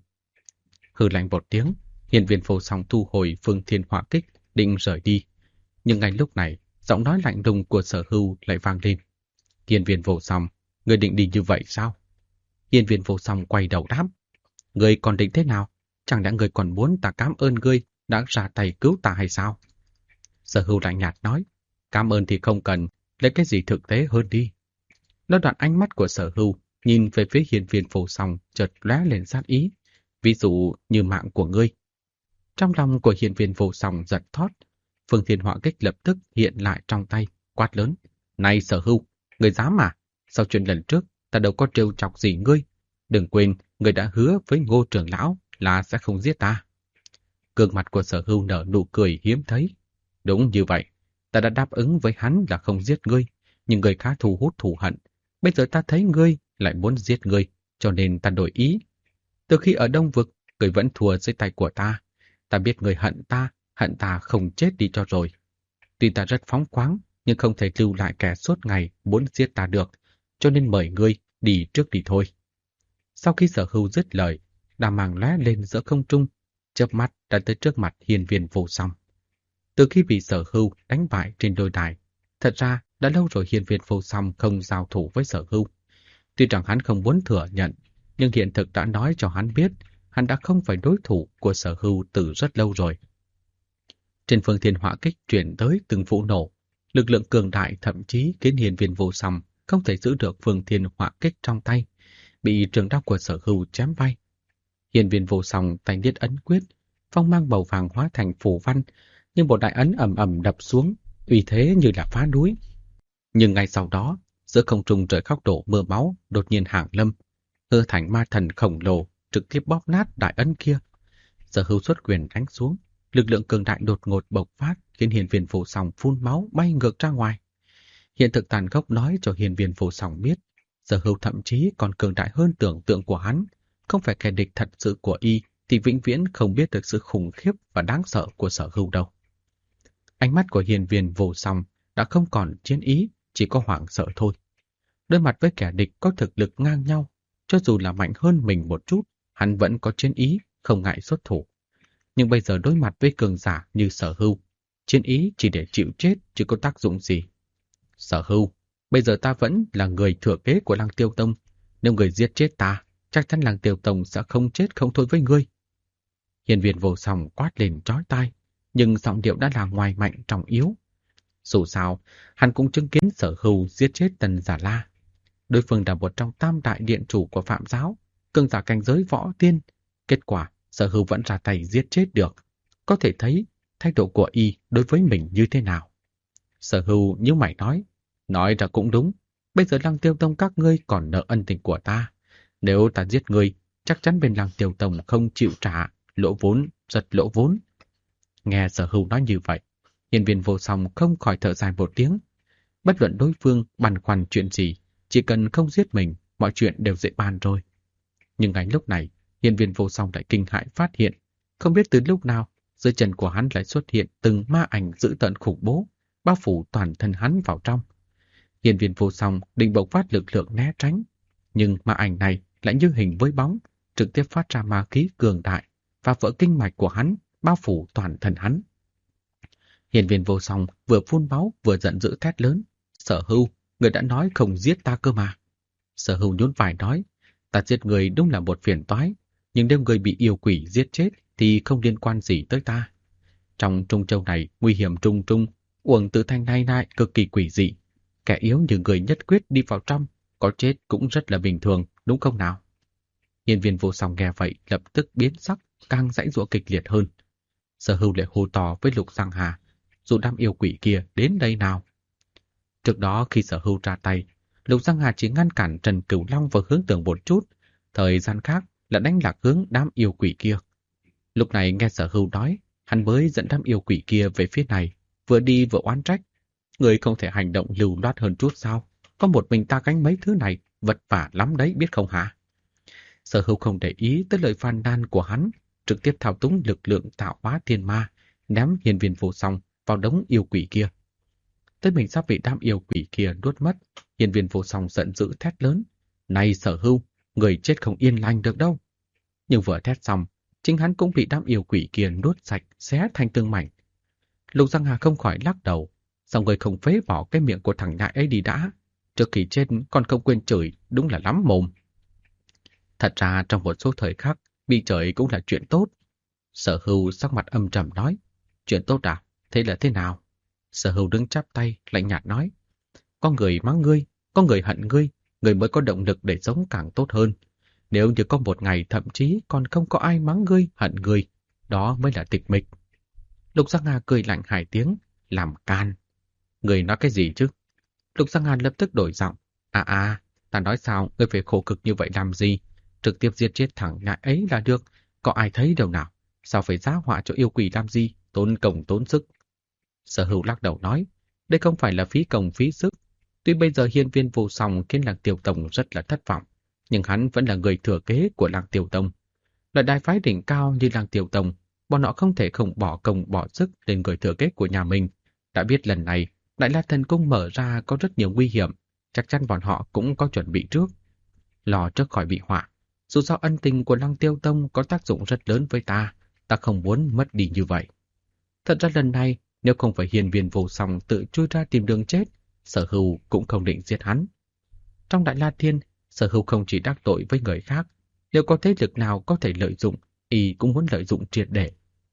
Hừ lạnh một tiếng, Hiên Viên Vô Song thu hồi Phương Thiên Hỏa Kích, định rời đi. Nhưng ngay lúc này, giọng nói lạnh lùng của Sở Hưu lại vang lên. Hiên Viên Vô Song, người định đi như vậy sao? Hiên Viên Vô Song quay đầu đáp. Người còn định thế nào? Chẳng lẽ người còn muốn ta cảm ơn ngươi đã ra tay cứu ta hay sao? Sở Hưu lạnh nhạt nói. Cảm ơn thì không cần, lấy cái gì thực tế hơn đi. Nó đoạn ánh mắt của Sở Hưu nhìn về phía Hiên Viên Vô Song chợt lóe lên sát ý. Ví dụ như mạng của ngươi. Trong lòng của Hiên Viên Vô Song giật thót. Phương Thiên Hỏa Kích lập tức hiện lại trong tay, quát lớn. Này Sở Hưu, người dám mà? Sau chuyện lần trước, ta đâu có trêu chọc gì ngươi. Đừng quên, người đã hứa với Ngô trưởng lão là sẽ không giết ta. Gương mặt của Sở Hưu nở nụ cười hiếm thấy. Đúng như vậy, ta đã đáp ứng với hắn là không giết ngươi, nhưng người khá thu hút thù hận. Bây giờ ta thấy ngươi lại muốn giết ngươi, cho nên ta đổi ý. Từ khi ở Đông Vực, ngươi vẫn thua dưới tay của ta. Ta biết ngươi hận ta không chết đi cho rồi. Tuy ta rất phóng khoáng, nhưng không thể lưu lại kẻ suốt ngày muốn giết ta được, cho nên mời ngươi đi trước đi thôi. Sau khi Sở Hưu dứt lời, đàm màng lóe lên giữa không trung, chớp mắt đã tới trước mặt Hiên Viên Vô Song. Từ khi bị Sở Hưu đánh bại trên đôi đài, thật ra đã lâu rồi Hiên Viên Vô Song không giao thủ với Sở Hưu. Tuy rằng hắn không muốn thừa nhận, nhưng hiện thực đã nói cho hắn biết hắn đã không phải đối thủ của Sở Hưu từ rất lâu rồi. Trên Phương Thiên Hỏa Kích chuyển tới từng vụ nổ, lực lượng cường đại thậm chí khiến Hiên Viên Vô Song không thể giữ được Phương Thiên Hỏa Kích trong tay, bị trường đao của Sở Hưu chém bay. Hiên Viên Vô Song tay niết ấn quyết, phong mang màu vàng hóa thành phù văn, nhưng một đại ấn ầm ầm đập xuống, uy thế như là phá núi. Nhưng ngay sau đó, giữa không trung trời khóc đổ mưa máu đột nhiên hàng lâm, hư thành ma thần khổng lồ trực tiếp bóp nát đại ấn kia. Sở Hưu xuất quyền đánh xuống, lực lượng cường đại đột ngột bộc phát khiến Hiên Viên Vô Song phun máu bay ngược ra ngoài. Hiện thực tàn khốc nói cho Hiên Viên Vô Song biết, Sở Hưu thậm chí còn cường đại hơn tưởng tượng của hắn, không phải kẻ địch thật sự của y thì vĩnh viễn không biết được sự khủng khiếp và đáng sợ của Sở Hưu đâu. Ánh mắt của Hiên Viên Vô Song đã không còn chiến ý, chỉ có hoảng sợ thôi. Đối mặt với kẻ địch có thực lực ngang nhau, cho dù là mạnh hơn mình một chút, hắn vẫn có chiến ý, không ngại xuất thủ. Nhưng bây giờ đối mặt với cường giả như Sở Hưu, chiến ý chỉ để chịu chết chứ có tác dụng gì. Sở Hưu, bây giờ ta vẫn là người thừa kế của Lăng Tiêu Tông. Nếu người giết chết ta, chắc chắn Lăng Tiêu Tông sẽ không chết không thôi với ngươi. Hiên Viên Vô Song quát lên chói tai, nhưng giọng điệu đã là ngoài mạnh trong yếu. Dù sao, hắn cũng chứng kiến Sở Hưu giết chết Tần Giả La. Đối phương là một trong tam đại điện chủ của Phạm Giáo, cường giả cảnh giới võ tiên. Kết quả, Sở Hưu vẫn ra tay giết chết được. Có thể thấy thái độ của y đối với mình như thế nào. Sở Hưu như mày nói ra cũng đúng. Bây giờ Lăng Tiêu Tông các ngươi còn nợ ân tình của ta. Nếu ta giết ngươi, chắc chắn bên Lăng Tiêu Tông không chịu trả, lỗ vốn, rất lỗ vốn. Nghe Sở Hưu nói như vậy, Hiên Viên Vô Song không khỏi thở dài một tiếng. Bất luận đối phương băn khoăn chuyện gì, chỉ cần không giết mình, mọi chuyện đều dễ bàn rồi. Nhưng ngay lúc này, Hiên Viên Vô Song lại kinh hãi phát hiện, không biết từ lúc nào, dưới chân của hắn lại xuất hiện từng ma ảnh dữ tợn khủng bố, bao phủ toàn thân hắn vào trong. Hiên Viên Vô Song định bộc phát lực lượng né tránh, nhưng ma ảnh này lại như hình với bóng, trực tiếp phát ra ma khí cường đại và vỡ kinh mạch của hắn, bao phủ toàn thân hắn. Hiên Viên Vô Song vừa phun máu vừa giận dữ thét lớn, Sở Hưu, người đã nói không giết ta cơ mà. Sở Hưu nhún vai nói, ta giết người đúng là một phiền toái, nhưng nếu người bị yêu quỷ giết chết thì không liên quan gì tới ta. Trong Trung Châu này nguy hiểm trùng trùng, uổng tử thanh này lại cực kỳ quỷ dị. Kẻ yếu như người nhất quyết đi vào trong, có chết cũng rất là bình thường, đúng không nào? Hiên Viên Vô Song nghe vậy lập tức biến sắc, càng giãy giụa kịch liệt hơn. Sở Hưu lại hô to với Lục Giang Hà, dù đám yêu quỷ kia đến đây nào. Trước đó khi Sở Hưu ra tay, Lục Giang Hà chỉ ngăn cản Trần Cửu Long và Hướng Tưởng một chút, thời gian khác là đánh lạc hướng đám yêu quỷ kia. Lúc này nghe Sở Hưu nói, Hắn mới dẫn đám yêu quỷ kia về phía này, vừa đi vừa oán trách. Người không thể hành động lưu loát hơn chút sao? Có một mình ta gánh mấy thứ này, vất vả lắm đấy biết không hả? Sở Hưu không để ý tới lời phàn nàn của hắn, trực tiếp thao túng lực lượng tạo hóa thiên ma, ném hiên viên vô song vào đống yêu quỷ kia. Tới mình sắp bị đám yêu quỷ kia nuốt mất, hiên viên vô song giận dữ thét lớn. Này Sở Hưu, người chết không yên lành được đâu. Nhưng vừa thét xong, chính hắn cũng bị đám yêu quỷ kia nuốt sạch, xé thành từng mảnh. Lục Giang Hà không khỏi lắc đầu, xong người không phế bỏ cái miệng của thằng nhãi ấy đi đã. Trước khi chết còn không quên chửi, đúng là lắm mồm. Thật ra trong một số thời khắc, bị chửi cũng là chuyện tốt. Sở Hưu sắc mặt âm trầm nói, chuyện tốt à? Thế là thế nào? Sở Hưu đứng chắp tay, lạnh nhạt nói, có người mắng ngươi, có người hận ngươi, ngươi mới có động lực để sống càng tốt hơn. Nếu như có một ngày thậm chí còn không có ai mắng ngươi, hận ngươi, đó mới là tịch mịch. Lục Giang Hà cười lạnh 2 tiếng, làm can. Ngươi nói cái gì chứ? Lục Giang Hà lập tức đổi giọng. Ta nói sao, ngươi phải khổ cực như vậy làm gì? Trực tiếp giết chết thằng nhãi ấy là được, có ai thấy đâu nào? Sao phải giá họa cho yêu quỷ làm gì? Tốn công tốn sức. Sở Hữu lắc đầu nói, đây không phải là phí công phí sức. Tuy bây giờ hiên viên vô song khiến Lăng Tiêu Tông rất là thất vọng, nhưng hắn vẫn là người thừa kế của Lăng Tiêu Tông. Loại đại phái đỉnh cao như Lăng Tiêu Tông, bọn họ không thể không bỏ công bỏ sức lên người thừa kế của nhà mình. Đã biết lần này, Đại La Thần Cung mở ra có rất nhiều nguy hiểm, chắc chắn bọn họ cũng có chuẩn bị trước. Lo trước khỏi bị họa, dù sao ân tình của Lăng Tiêu Tông có tác dụng rất lớn với ta không muốn mất đi như vậy. Thật ra lần này, nếu không phải hiên viên vô song tự chui ra tìm đường chết, Sở Hưu cũng không định giết hắn. Trong Đại La Thiên, Sở Hưu không chỉ đắc tội với người khác, nếu có thế lực nào có thể lợi dụng, y cũng muốn lợi dụng triệt để.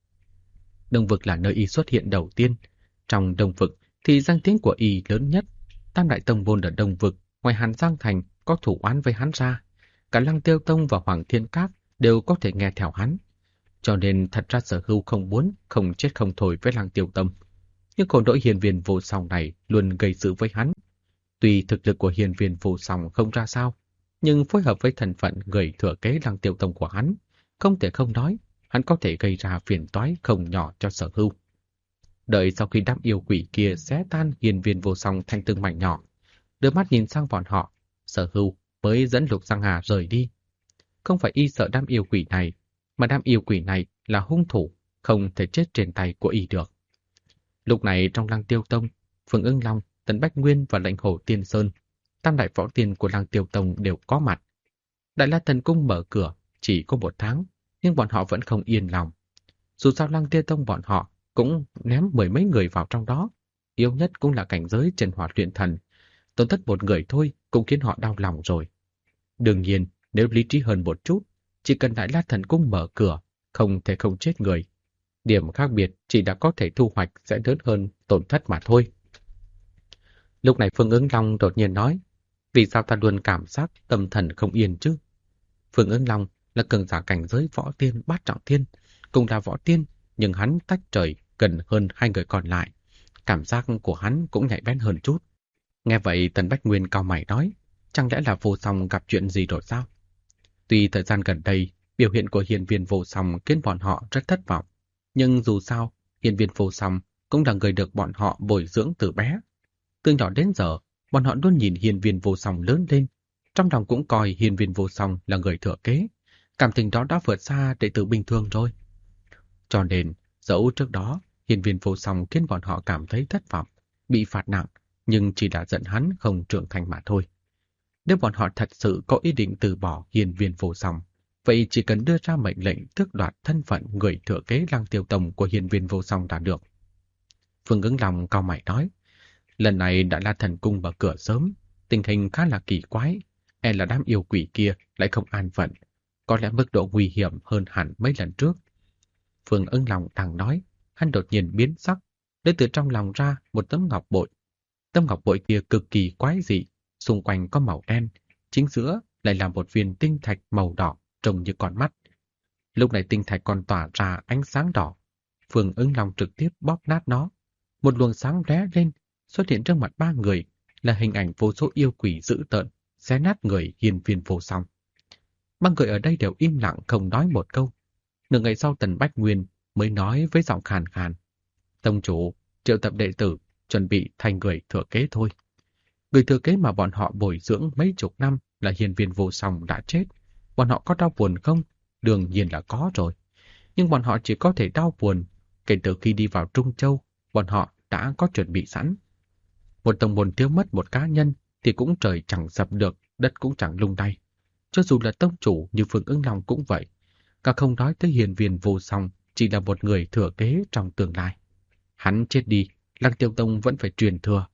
Đông vực là nơi y xuất hiện đầu tiên. Trong Đông vực thì danh tiếng của y lớn nhất. Tam Đại Tông môn ở Đông vực, ngoài Hàn Giang Thành có thủ oán với hắn ra, cả Lăng Tiêu Tông và Hoàng Thiên Các đều có thể nghe theo hắn. Cho nên thật ra Sở Hưu không muốn không chết không thôi với Lăng Tiêu Tông. Nhưng khổ nỗi hiền viên vô song này luôn gây sự với hắn. Tuy thực lực của hiền viên vô song không ra sao, nhưng phối hợp với thân phận người thừa kế Lăng Tiêu Tông của hắn, không thể không nói, hắn có thể gây ra phiền toái không nhỏ cho Sở Hưu. Đợi sau khi đám yêu quỷ kia xé tan hiền viên vô song thành từng mảnh nhỏ, đưa mắt nhìn sang bọn họ, Sở Hưu mới dẫn Lục Giang Hà rời đi. Không phải y sợ đám yêu quỷ này, mà đám yêu quỷ này là hung thủ, không thể chết trên tay của y được. Lúc này trong Lăng Tiêu Tông, Phương Ưng Long, Tấn Bách Nguyên và Lệnh Hồ Tiên Sơn, tam đại võ tiên của Lăng Tiêu Tông đều có mặt. Đại La Thần Cung mở cửa chỉ có 1 tháng, nhưng bọn họ vẫn không yên lòng. Dù sao Lăng Tiêu Tông bọn họ cũng ném 10 mấy người vào trong đó, yếu nhất cũng là cảnh giới Trần Hỏa luyện thần. Tổn thất 1 người thôi cũng khiến họ đau lòng rồi. Đương nhiên, nếu lý trí hơn một chút, chỉ cần Đại La Thần Cung mở cửa, không thể không chết người. Điểm khác biệt chỉ đã có thể thu hoạch sẽ lớn hơn tổn thất mà thôi. Lúc này Phương Ứng Long đột nhiên nói, vì sao ta luôn cảm giác tâm thần không yên chứ? Phương Ứng Long là cường giả cảnh giới võ tiên bát trọng thiên, cùng là võ tiên, nhưng hắn tách trời gần hơn 2 người còn lại. Cảm giác của hắn cũng nhạy bén hơn chút. Nghe vậy Tần Bách Nguyên cau mày nói, chẳng lẽ là Vô Song gặp chuyện gì rồi sao? Tuy thời gian gần đây, biểu hiện của hiền viên Vô Song khiến bọn họ rất thất vọng, nhưng dù sao, hiền viên Vô Song cũng là người được bọn họ bồi dưỡng từ bé. Từ nhỏ đến giờ, bọn họ luôn nhìn hiền viên Vô Song lớn lên, trong lòng cũng coi hiền viên Vô Song là người thừa kế. Cảm tình đó đã vượt xa đệ tử bình thường rồi. Cho nên, dẫu trước đó, hiền viên Vô Song khiến bọn họ cảm thấy thất vọng, bị phạt nặng, nhưng chỉ đã giận hắn không trưởng thành mà thôi. Nếu bọn họ thật sự có ý định từ bỏ hiền viên Vô Song, vậy chỉ cần đưa ra mệnh lệnh tước đoạt thân phận người thừa kế Lăng Tiêu Tông của hiền viên Vô Song đã được. Phương Ứng Long cau mày nói, lần này Đại La Thần Cung mở cửa sớm, tình hình khá là kỳ quái, e là đám yêu quỷ kia lại không an phận, có lẽ mức độ nguy hiểm hơn hẳn mấy lần trước. Phương Ứng Long đang nói, hắn đột nhiên biến sắc, lấy từ trong lòng ra một tấm ngọc bội. Tấm ngọc bội kia cực kỳ quái dị, xung quanh có màu đen, chính giữa lại là một viên tinh thạch màu đỏ trông như con mắt. Lúc này tinh thạch còn tỏa ra ánh sáng đỏ. Phương Ứng Long trực tiếp bóp nát nó. Một luồng sáng lóe lên, xuất hiện trước mặt 3 người, là hình ảnh vô số yêu quỷ dữ tợn, xé nát người hiền viên Vô Song. 3 người ở đây đều im lặng không nói một câu. Nửa ngày sau Tần Bách Nguyên mới nói với giọng khàn khàn. Tông chủ, triệu tập đệ tử, chuẩn bị thành người thừa kế thôi. Người thừa kế mà bọn họ bồi dưỡng mấy chục năm là hiền viên vô song đã chết. Bọn họ có đau buồn không? Đương nhiên là có rồi. Nhưng bọn họ chỉ có thể đau buồn. Kể từ khi đi vào Trung Châu, bọn họ đã có chuẩn bị sẵn. Một tông môn thiếu mất một cá nhân thì cũng trời chẳng sập được, đất cũng chẳng lung lay. Cho dù là tông chủ như Phương Ứng Long cũng vậy. Cả không nói tới hiền viên vô song, chỉ là một người thừa kế trong tương lai. Hắn chết đi, Lăng Tiêu Tông vẫn phải truyền thừa.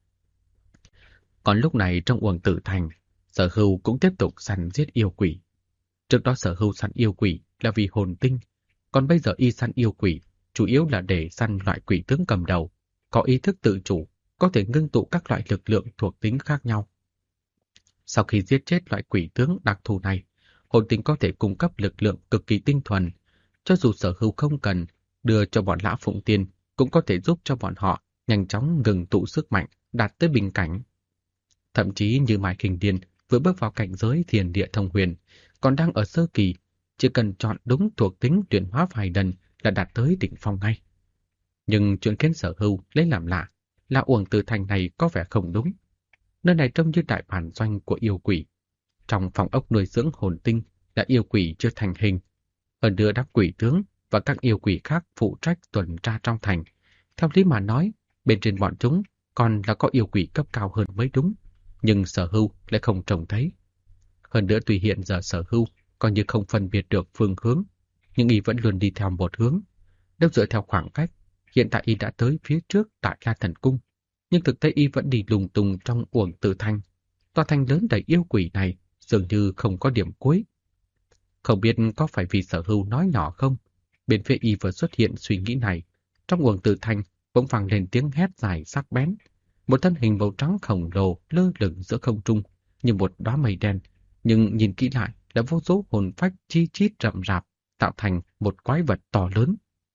Còn lúc này trong Uổng Tử Thành, Sở Hưu cũng tiếp tục săn giết yêu quỷ. Trước đó Sở Hưu săn yêu quỷ là vì hồn tinh, còn bây giờ y săn yêu quỷ chủ yếu là để săn loại quỷ tướng cầm đầu, có ý thức tự chủ, có thể ngưng tụ các loại lực lượng thuộc tính khác nhau. Sau khi giết chết loại quỷ tướng đặc thù này, hồn tinh có thể cung cấp lực lượng cực kỳ tinh thuần. Cho dù Sở Hưu không cần, đưa cho bọn Lã Phụng Tiên cũng có thể giúp cho bọn họ nhanh chóng ngừng tụ sức mạnh, đạt tới bình cảnh. Thậm chí như Mai Kinh Điên vừa bước vào cảnh giới thiền địa thông huyền, còn đang ở sơ kỳ, chỉ cần chọn đúng thuộc tính chuyển hóa vài lần là đạt tới đỉnh phong ngay. Nhưng chuyện khiến Sở Hưu lấy làm lạ là Uổng Tử Thành này có vẻ không đúng. Nơi này trông như đại bản doanh của yêu quỷ. Trong phòng ốc nuôi dưỡng hồn tinh là yêu quỷ chưa thành hình. Hơn nữa đám quỷ tướng và các yêu quỷ khác phụ trách tuần tra trong thành. Theo lý mà nói, bên trên bọn chúng còn là có yêu quỷ cấp cao hơn mới đúng. Nhưng Sở Hưu lại không trông thấy. Hơn nữa tuy hiện giờ Sở Hưu coi như không phân biệt được phương hướng, nhưng y vẫn luôn đi theo một hướng. Nếu dựa theo khoảng cách, hiện tại y đã tới phía trước Đại La Thần Cung, nhưng thực tế y vẫn đi lùng tung trong Uổng Tử Thành. Tòa thành lớn đầy yêu quỷ này dường như không có điểm cuối. Không biết có phải vì Sở Hưu nói nhỏ không? Bên phía y vừa xuất hiện suy nghĩ này, trong Uổng Tử Thành bỗng vang lên tiếng hét dài sắc bén. Một thân hình màu trắng khổng lồ lơ lửng giữa không trung như một đóa mây đen, nhưng nhìn kỹ lại là vô số hồn phách chi chít rậm rạp, tạo thành một quái vật to lớn.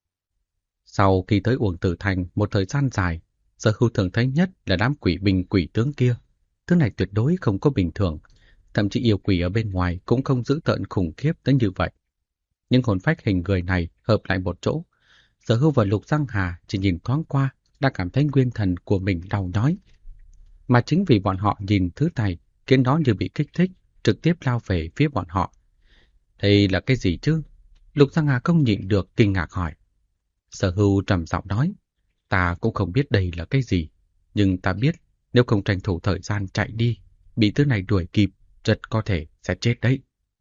Sau khi tới Uổng Tử Thành một thời gian dài, Sở Hưu thường thấy nhất là đám quỷ binh quỷ tướng kia. Thứ này tuyệt đối không có bình thường, thậm chí yêu quỷ ở bên ngoài cũng không dữ tợn khủng khiếp tới như vậy. Nhưng hồn phách hình người này hợp lại một chỗ. Sở Hưu và Lục Giang Hà chỉ nhìn thoáng qua đã cảm thấy nguyên thần của mình đau nhói. Mà chính vì bọn họ nhìn thứ này khiến nó như bị kích thích, trực tiếp lao về phía bọn họ. Đây là cái gì chứ? Lục Giang Hà không nhịn được kinh ngạc hỏi. Sở Hưu trầm giọng nói, ta cũng không biết đây là cái gì, nhưng ta biết nếu không tranh thủ thời gian chạy đi, bị thứ này đuổi kịp, rất có thể sẽ chết đấy.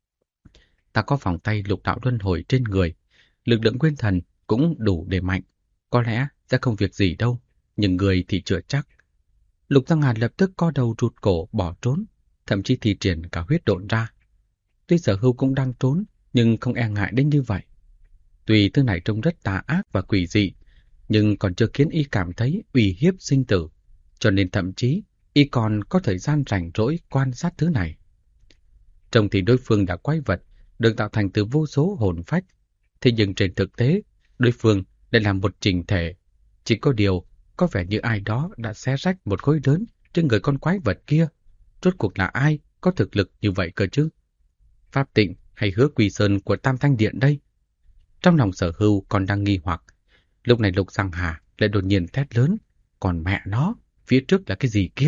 Ta có vòng tay lục đạo luân hồi trên người, lực lượng nguyên thần cũng đủ để mạnh, có lẽ sẽ không việc gì đâu, nhưng người thì chưa chắc. Lục Giang Hà lập tức co đầu rụt cổ bỏ trốn, thậm chí thi triển cả huyết độn ra. Tuy Sở Hưu cũng đang trốn, nhưng không e ngại đến như vậy. Tuy thứ này trông rất tà ác và quỷ dị, nhưng còn chưa khiến y cảm thấy uy hiếp sinh tử, cho nên thậm chí y còn có thời gian rảnh rỗi quan sát thứ này. Trông thì đối phương đã quái vật, được tạo thành từ vô số hồn phách, thế nhưng trên thực tế, đối phương lại là một chỉnh thể. Chỉ có điều, có vẻ như ai đó đã xé rách một khối lớn trên người con quái vật kia. Rốt cuộc là ai có thực lực như vậy cơ chứ? Pháp Tịnh hay Hứa Quỳ Sơn của Tam Thanh Điện đây? Trong lòng Sở Hưu còn đang nghi hoặc, lúc này Lục Giang Hà lại đột nhiên thét lớn, còn mẹ nó, phía trước là cái gì kia?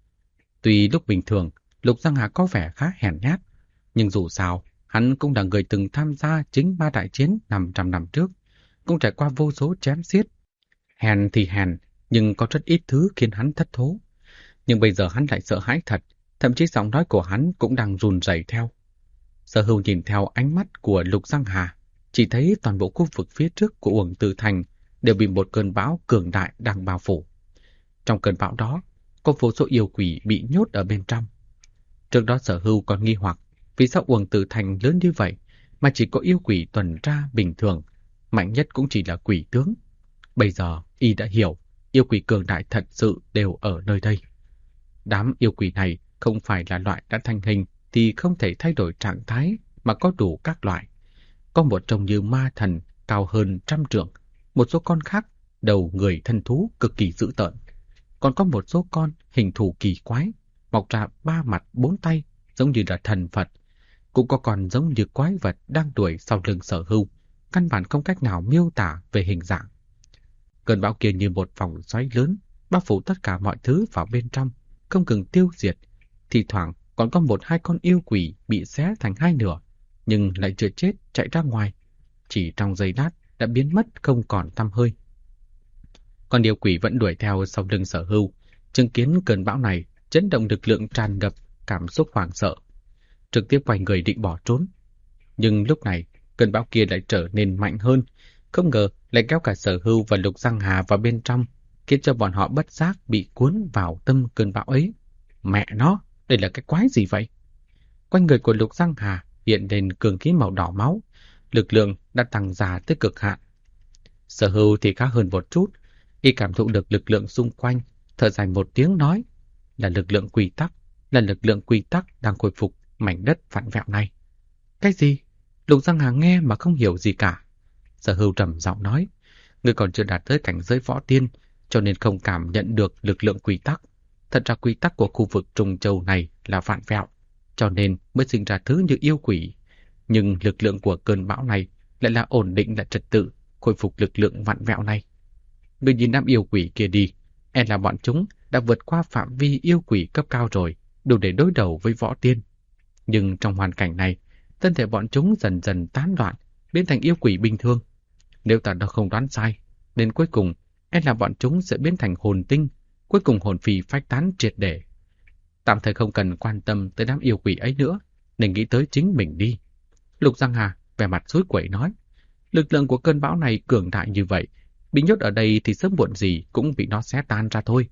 Tuy lúc bình thường, Lục Giang Hà có vẻ khá hèn nhát, nhưng dù sao, hắn cũng là người từng tham gia chính ba đại chiến 500 năm trước, cũng trải qua vô số chém giết. Hèn thì hèn, nhưng có rất ít thứ khiến hắn thất thố. Nhưng bây giờ hắn lại sợ hãi thật, thậm chí giọng nói của hắn cũng đang run rẩy theo. Sở Hưu nhìn theo ánh mắt của Lục Giang Hà, chỉ thấy toàn bộ khu vực phía trước của Uổng Tử Thành đều bị một cơn bão cường đại đang bao phủ. Trong cơn bão đó, có vô số yêu quỷ bị nhốt ở bên trong. Trước đó Sở Hưu còn nghi hoặc vì sao Uổng Tử Thành lớn như vậy mà chỉ có yêu quỷ tuần tra bình thường, mạnh nhất cũng chỉ là quỷ tướng. Bây giờ y đã hiểu, yêu quỷ cường đại thật sự đều ở nơi đây. Đám yêu quỷ này không phải là loại đã thành hình thì không thể thay đổi trạng thái, mà có đủ các loại. Có một trông như ma thần cao hơn 100 trượng, một số con khác đầu người thân thú cực kỳ dữ tợn. Còn có một số con hình thù kỳ quái, mọc ra 3 mặt 4 tay, giống như là thần Phật. Cũng có con giống như quái vật đang đuổi sau lưng Sở Hưu, căn bản không cách nào miêu tả về hình dạng. Cơn bão kia như một vòng xoáy lớn, bao phủ tất cả mọi thứ vào bên trong, không ngừng tiêu diệt. Thì thoảng còn có một hai con yêu quỷ bị xé thành hai nửa, nhưng lại chưa chết chạy ra ngoài. Chỉ trong giây lát đã biến mất không còn tăm hơi. Con yêu quỷ vẫn đuổi theo sau lưng Sở Hưu, chứng kiến cơn bão này chấn động lực lượng tràn ngập cảm xúc hoảng sợ, trực tiếp quay người định bỏ trốn. Nhưng lúc này cơn bão kia lại trở nên mạnh hơn, không ngờ lại kéo cả Sở Hưu và Lục Giang Hà vào bên trong, khiến cho bọn họ bất giác bị cuốn vào tâm cơn bão ấy. Mẹ nó, đây là cái quái gì vậy? Quanh người của Lục Giang Hà hiện lên cường khí màu đỏ máu, lực lượng đã tăng già tới cực hạn. Sở Hưu thì khá hơn một chút, y cảm thụ được lực lượng xung quanh, thở dài một tiếng nói, là lực lượng quy tắc, là lực lượng quy tắc đang khôi phục mảnh đất vặn vẹo này. Cái gì? Lục Giang Hà nghe mà không hiểu gì cả. Sở Hưu trầm giọng nói, người còn chưa đạt tới cảnh giới võ tiên, cho nên không cảm nhận được lực lượng quy tắc. Thật ra quy tắc của khu vực Trung Châu này là vặn vẹo, cho nên mới sinh ra thứ như yêu quỷ. Nhưng lực lượng của cơn bão này lại là ổn định, là trật tự, khôi phục lực lượng vặn vẹo này. Người nhìn đám yêu quỷ kia đi, e là bọn chúng đã vượt qua phạm vi yêu quỷ cấp cao rồi, đủ để đối đầu với võ tiên. Nhưng trong hoàn cảnh này, thân thể bọn chúng dần dần tán loạn, biến thành yêu quỷ bình thường. Nếu ta đã không đoán sai, đến cuối cùng, e là bọn chúng sẽ biến thành hồn tinh, cuối cùng hồn phi phách tán triệt để. Tạm thời không cần quan tâm tới đám yêu quỷ ấy nữa, nên nghĩ tới chính mình đi. Lục Giang Hà vẻ mặt xối quẩy nói, lực lượng của cơn bão này cường đại như vậy, bị nhốt ở đây thì sớm muộn gì cũng bị nó xé tan ra thôi.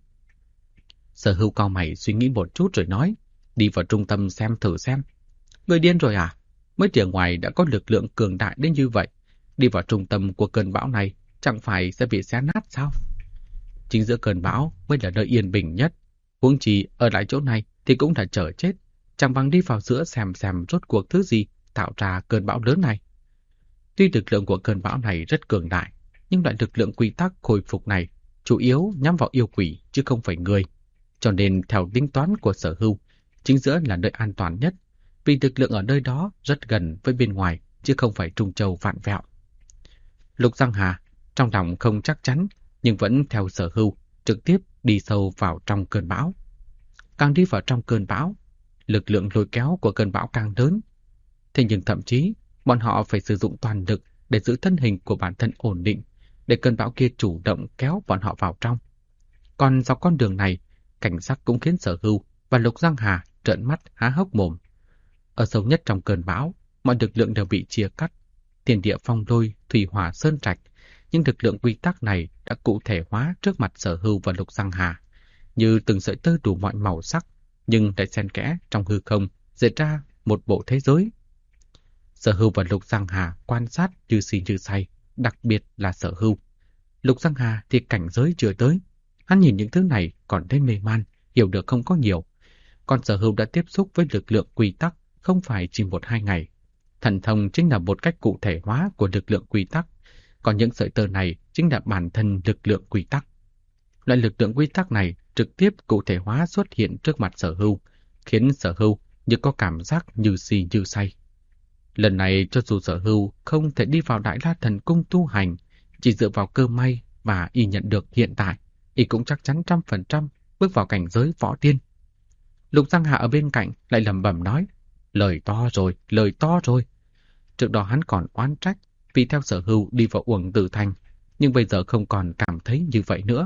Sở Hưu cau mày suy nghĩ một chút rồi nói, đi vào trung tâm xem thử xem. Người điên rồi à? Mới chỉ ở ngoài đã có lực lượng cường đại đến như vậy, đi vào trung tâm của cơn bão này chẳng phải sẽ bị xé nát sao? Chính giữa cơn bão mới là nơi yên bình nhất, huống chi ở lại chỗ này thì cũng đã chờ chết, chẳng bằng đi vào giữa xem rốt cuộc thứ gì tạo ra cơn bão lớn này. Tuy lực lượng của cơn bão này rất cường đại, nhưng loại lực lượng quy tắc khôi phục này chủ yếu nhắm vào yêu quỷ chứ không phải người. Cho nên theo tính toán của Sở Hưu, chính giữa là nơi an toàn nhất, vì lực lượng ở nơi đó rất gần với bên ngoài chứ không phải Trung Châu vạn vẹo. Lục Giang Hà trong lòng không chắc chắn, nhưng vẫn theo Sở Hưu trực tiếp đi sâu vào trong cơn bão. Càng đi vào trong cơn bão, lực lượng lôi kéo của cơn bão càng lớn. Thế nhưng thậm chí bọn họ phải sử dụng toàn lực để giữ thân hình của bản thân ổn định, để cơn bão kia chủ động kéo bọn họ vào trong. Còn dọc con đường này, cảnh sắc cũng khiến Sở Hưu và Lục Giang Hà trợn mắt há hốc mồm. Ở sâu nhất trong cơn bão, mọi lực lượng đều bị chia cắt, thiên địa phong lôi, thủy hỏa sơn trạch, nhưng lực lượng quy tắc này đã cụ thể hóa trước mặt Sở Hưu và Lục Giang Hà, như từng sợi tơ đủ mọi màu sắc, nhưng lại xen kẽ trong hư không, dệt ra một bộ thế giới. Sở Hưu và Lục Giang Hà quan sát như si như say, đặc biệt là Sở Hưu. Lục Giang Hà thì cảnh giới chưa tới, hắn nhìn những thứ này còn thấy mê man, hiểu được không có nhiều. Còn Sở Hưu đã tiếp xúc với lực lượng quy tắc không phải chỉ một hai ngày. Thần thông chính là một cách cụ thể hóa của lực lượng quy tắc, còn những sợi tơ này chính là bản thân lực lượng quy tắc. Loại lực lượng quy tắc này trực tiếp cụ thể hóa xuất hiện trước mặt Sở Hưu, khiến Sở Hưu như có cảm giác như si như say. Lần này cho dù Sở Hưu không thể đi vào Đại La Thần Cung tu hành, chỉ dựa vào cơ may và y nhận được hiện tại, y cũng chắc chắn 100% bước vào cảnh giới võ tiên. Lục Giang Hạ ở bên cạnh lại lẩm bẩm nói, lời to rồi, lời to rồi. Trước đó hắn còn oán trách vì theo Sở Hưu đi vào Uổng Tử Thành, nhưng bây giờ không còn cảm thấy như vậy nữa.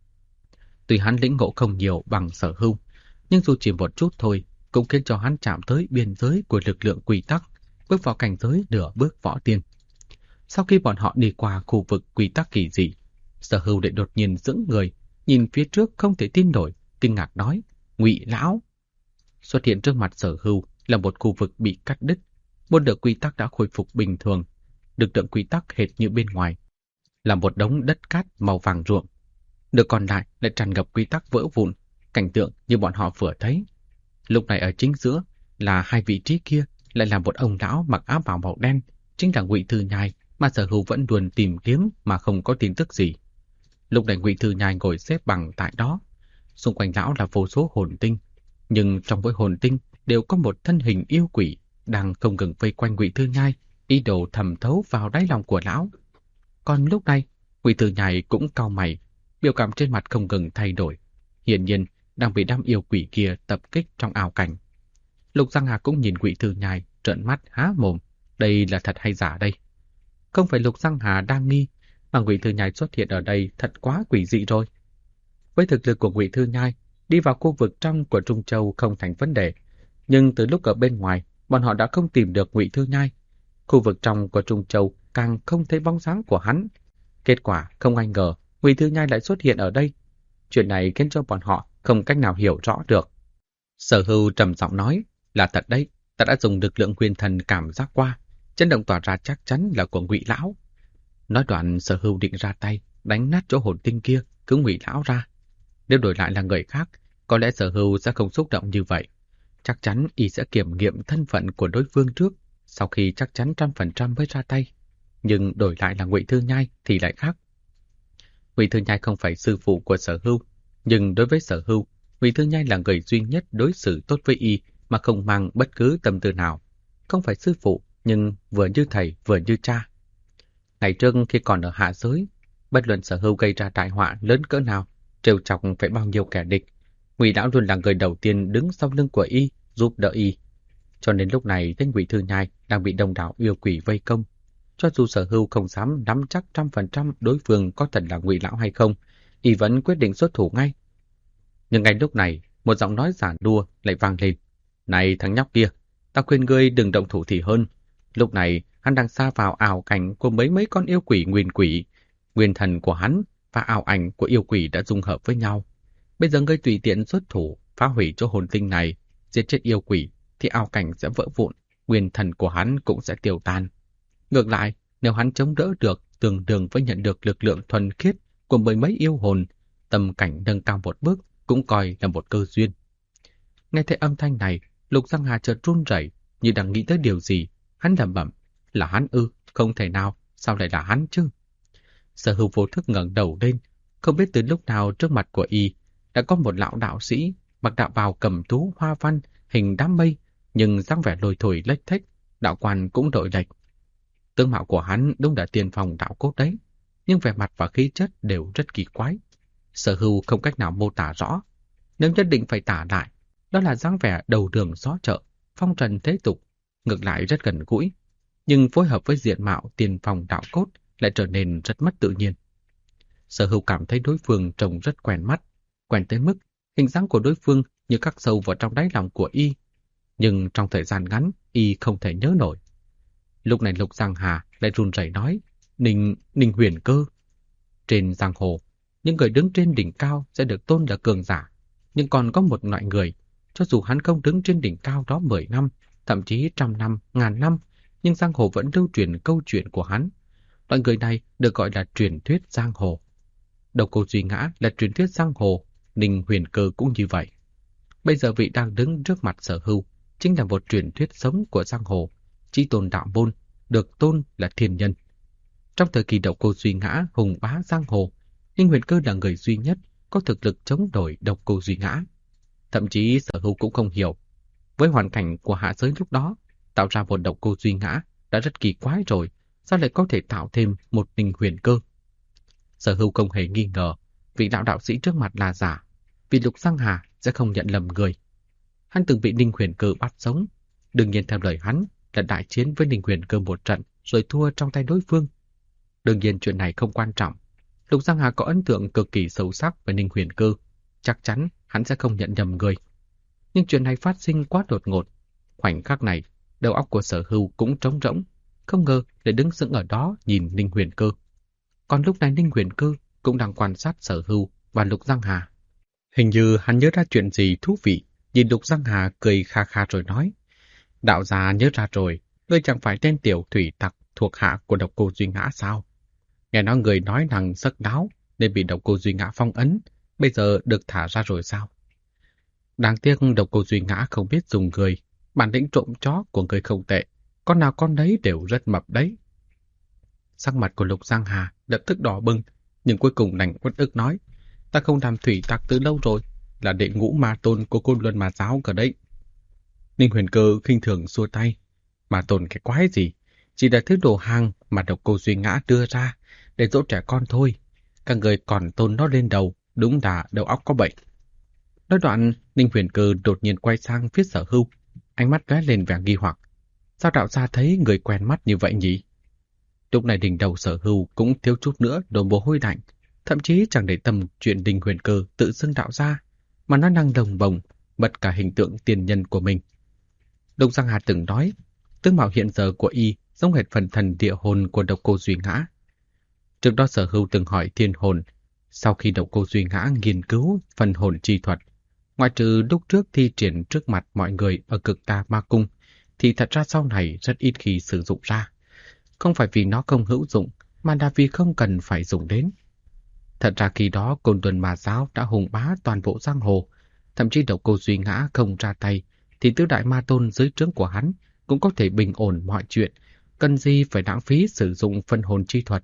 Tuy hắn lĩnh ngộ không nhiều bằng Sở Hưu, nhưng dù chỉ một chút thôi, cũng khiến cho hắn chạm tới biên giới của lực lượng quy tắc, bước vào cảnh giới nửa bước võ tiên. Sau khi bọn họ đi qua khu vực quy tắc kỳ dị, Sở Hưu lại đột nhiên sững người, nhìn phía trước không thể tin nổi, kinh ngạc nói, Ngụy lão. Xuất hiện trước mặt Sở Hưu là một khu vực bị cắt đứt, một nửa quy tắc đã khôi phục bình thường, lực lượng quy tắc hệt như bên ngoài, là một đống đất cát màu vàng ruộng. Nửa còn lại lại tràn ngập quy tắc vỡ vụn, cảnh tượng như bọn họ vừa thấy. Lúc này ở chính giữa là hai vị trí kia lại là một ông lão mặc áo bào màu đen, chính là Ngụy Thư Nhai mà Sở Hưu vẫn luôn tìm kiếm mà không có tin tức gì. Lúc này Ngụy Thư Nhai ngồi xếp bằng tại đó, xung quanh lão là vô số hồn tinh, nhưng trong mỗi hồn tinh đều có một thân hình yêu quỷ đang không ngừng vây quanh Ngụy Thư Nhai, ý đồ thẩm thấu vào đáy lòng của lão. Còn lúc này, Ngụy Thư Nhai cũng cau mày, biểu cảm trên mặt không ngừng thay đổi. Hiển nhiên đang bị đám yêu quỷ kia tập kích trong ảo cảnh. Lục Giang Hà cũng nhìn Ngụy Thư Nhai, trợn mắt há mồm, đây là thật hay giả đây? Không phải Lục Giang Hà đang nghi, mà Ngụy Thư Nhai xuất hiện ở đây thật quá quỷ dị rồi. Với thực lực của Ngụy Thư Nhai, đi vào khu vực trong của Trung Châu không thành vấn đề, nhưng từ lúc ở bên ngoài, bọn họ đã không tìm được Ngụy Thư Nhai. Khu vực trong của Trung Châu càng không thấy bóng dáng của hắn. Kết quả không ai ngờ Ngụy Thư Nhai lại xuất hiện ở đây. Chuyện này khiến cho bọn họ không cách nào hiểu rõ được. Sở Hưu trầm giọng nói, là thật đấy, ta đã dùng lực lượng nguyên thần cảm giác qua, chấn động tỏa ra chắc chắn là của Ngụy lão. Nói đoạn, Sở Hưu định ra tay đánh nát chỗ hồn tinh kia, cứu Ngụy lão ra. Nếu đổi lại là người khác, có lẽ Sở Hưu sẽ không xúc động như vậy. Chắc chắn y sẽ kiểm nghiệm thân phận của đối phương trước, sau khi chắc chắn 100% mới ra tay. Nhưng đổi lại là Ngụy Thư Nhai thì lại khác. Ngụy Thư Nhai không phải sư phụ của Sở Hưu, nhưng đối với Sở Hưu, Ngụy Thư Nhai là người duy nhất đối xử tốt với y mà không mang bất cứ tâm tư nào. Không phải sư phụ, nhưng vừa như thầy vừa như cha. Ngày trước khi còn ở hạ giới, bất luận Sở Hưu gây ra đại họa lớn cỡ nào, trêu chọc phải bao nhiêu kẻ địch, Ngụy lão luôn là người đầu tiên đứng sau lưng của y, giúp đỡ y. Cho nên lúc này thấy Ngụy Thư Nhai đang bị đông đảo yêu quỷ vây công, cho dù Sở Hưu không dám nắm chắc 100% đối phương có thật là Ngụy lão hay không, y vẫn quyết định xuất thủ ngay. Nhưng ngay lúc này, một giọng nói giản đua lại vang lên. Này thằng nhóc kia, ta khuyên ngươi đừng động thủ thì hơn. Lúc này, hắn đang sa vào ảo cảnh của mấy con yêu quỷ nguyên quỷ. Nguyên thần của hắn và ảo ảnh của yêu quỷ đã dung hợp với nhau. Bây giờ ngươi tùy tiện xuất thủ, phá hủy chỗ hồn tinh này, giết chết yêu quỷ, thì ảo cảnh sẽ vỡ vụn, nguyên thần của hắn cũng sẽ tiêu tan. Ngược lại, nếu hắn chống đỡ được, tương đương với nhận được lực lượng thuần khiết của mấy yêu hồn, tâm cảnh nâng cao một bước cũng coi là một cơ duyên. Nghe thấy âm thanh này, Lục Giang Hà chợt run rẩy, như đang nghĩ tới điều gì. Hắn lẩm bẩm, là hắn ư? Không thể nào, sao lại là hắn chứ? Sở Hưu vô thức ngẩng đầu lên, không biết từ lúc nào trước mặt của y đã có một lão đạo sĩ mặc đạo bào cầm tú hoa văn hình đám mây, nhưng dáng vẻ lôi thôi lếch thếch, đạo quan cũng đổi lệch. Tướng mạo của hắn đúng là tiền phong đạo cốt đấy, nhưng vẻ mặt và khí chất đều rất kỳ quái. Sở Hưu không cách nào mô tả rõ. Nếu nhất định phải tả lại, đó là dáng vẻ đầu đường xó chợ, phong trần thế tục, ngược lại rất gần gũi, nhưng phối hợp với diện mạo tiền phong đạo cốt lại trở nên rất mất tự nhiên. Sở Hưu cảm thấy đối phương trông rất quen mắt, quen tới mức hình dáng của đối phương như khắc sâu vào trong đáy lòng của y, nhưng trong thời gian ngắn y không thể nhớ nổi. Lúc này Lục Giang Hà lại run rẩy nói, Ninh Huyền Cơ. Trên giang hồ, những người đứng trên đỉnh cao sẽ được tôn là cường giả, nhưng còn có một loại người, cho dù hắn không đứng trên đỉnh cao đó 10 năm, thậm chí 100 năm, 1000 năm, nhưng giang hồ vẫn lưu truyền câu chuyện của hắn. Loại người này được gọi là truyền thuyết giang hồ. Độc Cô Duy Ngã là truyền thuyết giang hồ, Ninh Huyền Cơ cũng như vậy. Bây giờ vị đang đứng trước mặt Sở Hưu chính là một truyền thuyết sống của giang hồ, chí tôn đạo môn, được tôn là thiên nhân. Trong thời kỳ Độc Cô Duy Ngã hùng bá giang hồ, Ninh Huyền Cơ là người duy nhất có thực lực chống đổi Độc Cô Duy Ngã. Thậm chí Sở Hưu cũng không hiểu, với hoàn cảnh của hạ giới lúc đó, tạo ra một Độc Cô Duy Ngã đã rất kỳ quái rồi, sao lại có thể tạo thêm một Ninh Huyền Cơ? Sở Hưu không hề nghi ngờ vị lão đạo sĩ trước mặt là giả, vì Lục Giang Hà sẽ không nhận lầm người. Hắn từng bị Ninh Huyền Cơ bắt sống, đương nhiên theo lời hắn là đại chiến với Ninh Huyền Cơ một trận rồi thua trong tay đối phương. Đương nhiên chuyện này không quan trọng. Lục Giang Hà có ấn tượng cực kỳ sâu sắc với Ninh Huyền Cơ, chắc chắn hắn sẽ không nhận nhầm người. Nhưng chuyện này phát sinh quá đột ngột. Khoảnh khắc này, đầu óc của Sở Hưu cũng trống rỗng, không ngờ lại đứng sững ở đó nhìn Ninh Huyền Cơ. Còn lúc này Ninh Huyền Cơ cũng đang quan sát Sở Hưu và Lục Giang Hà. Hình như hắn nhớ ra chuyện gì thú vị, nhìn Lục Giang Hà cười kha kha rồi nói, đạo gia nhớ ra rồi, ngươi chẳng phải tên tiểu thủy tặc thuộc hạ của Độc Cô Duy Ngã sao? Nghe nói người nói năng sắc đáo nên bị Độc Cô Duy Ngã phong ấn, bây giờ được thả ra rồi sao? Đáng tiếc Độc Cô Duy Ngã không biết dùng người, bản lĩnh trộm chó của người không tệ, con nào con đấy đều rất mập đấy. Sắc mặt của Lục Giang Hà lập tức đỏ bừng, nhưng cuối cùng đành uất ức nói, ta không làm thủy tặc từ lâu rồi, là đệ ngũ ma tôn của Côn Luân Ma giáo cả đấy. Ninh Huyền Cơ khinh thường xua tay, ma tôn cái quái gì, chỉ là thứ đồ hàng mà độc cô Duy Ngã đưa ra để dỗ trẻ con thôi. Các người còn tôn nó lên đầu, đúng là đầu óc có bệnh. Nói đoạn, Ninh Huyền Cơ đột nhiên quay sang phía Sở Hưu, ánh mắt lóe lên vẻ nghi hoặc. Sao đạo gia thấy người quen mắt như vậy nhỉ? Lúc này đỉnh đầu Sở Hưu cũng thiếu chút nữa đổ mồ hôi lạnh, thậm chí chẳng để tâm chuyện Ninh Huyền Cơ tự xưng đạo gia, mà nó đang đồng bồng, bật cả hình tượng tiền nhân của mình. Lục Giang Hà từng nói, tướng mạo hiện giờ của y giống hệt phần thần địa hồn của độc cô Duy Ngã. Trước đó Sở Hưu từng hỏi thiên hồn, sau khi độc cô Duy Ngã nghiên cứu phần hồn chi thuật, ngoại trừ lúc trước thi triển trước mặt mọi người ở Cực Tà Ma Cung, thì thật ra sau này rất ít khi sử dụng ra. Không phải vì nó không hữu dụng, mà là vì không cần phải dùng đến. Thật ra khi đó Côn Tuần Ma Giáo đã hùng bá toàn bộ giang hồ, thậm chí độc cô Duy Ngã không ra tay, thì tứ đại ma tôn dưới trướng của hắn cũng có thể bình ổn mọi chuyện, cần gì phải lãng phí sử dụng phân hồn chi thuật.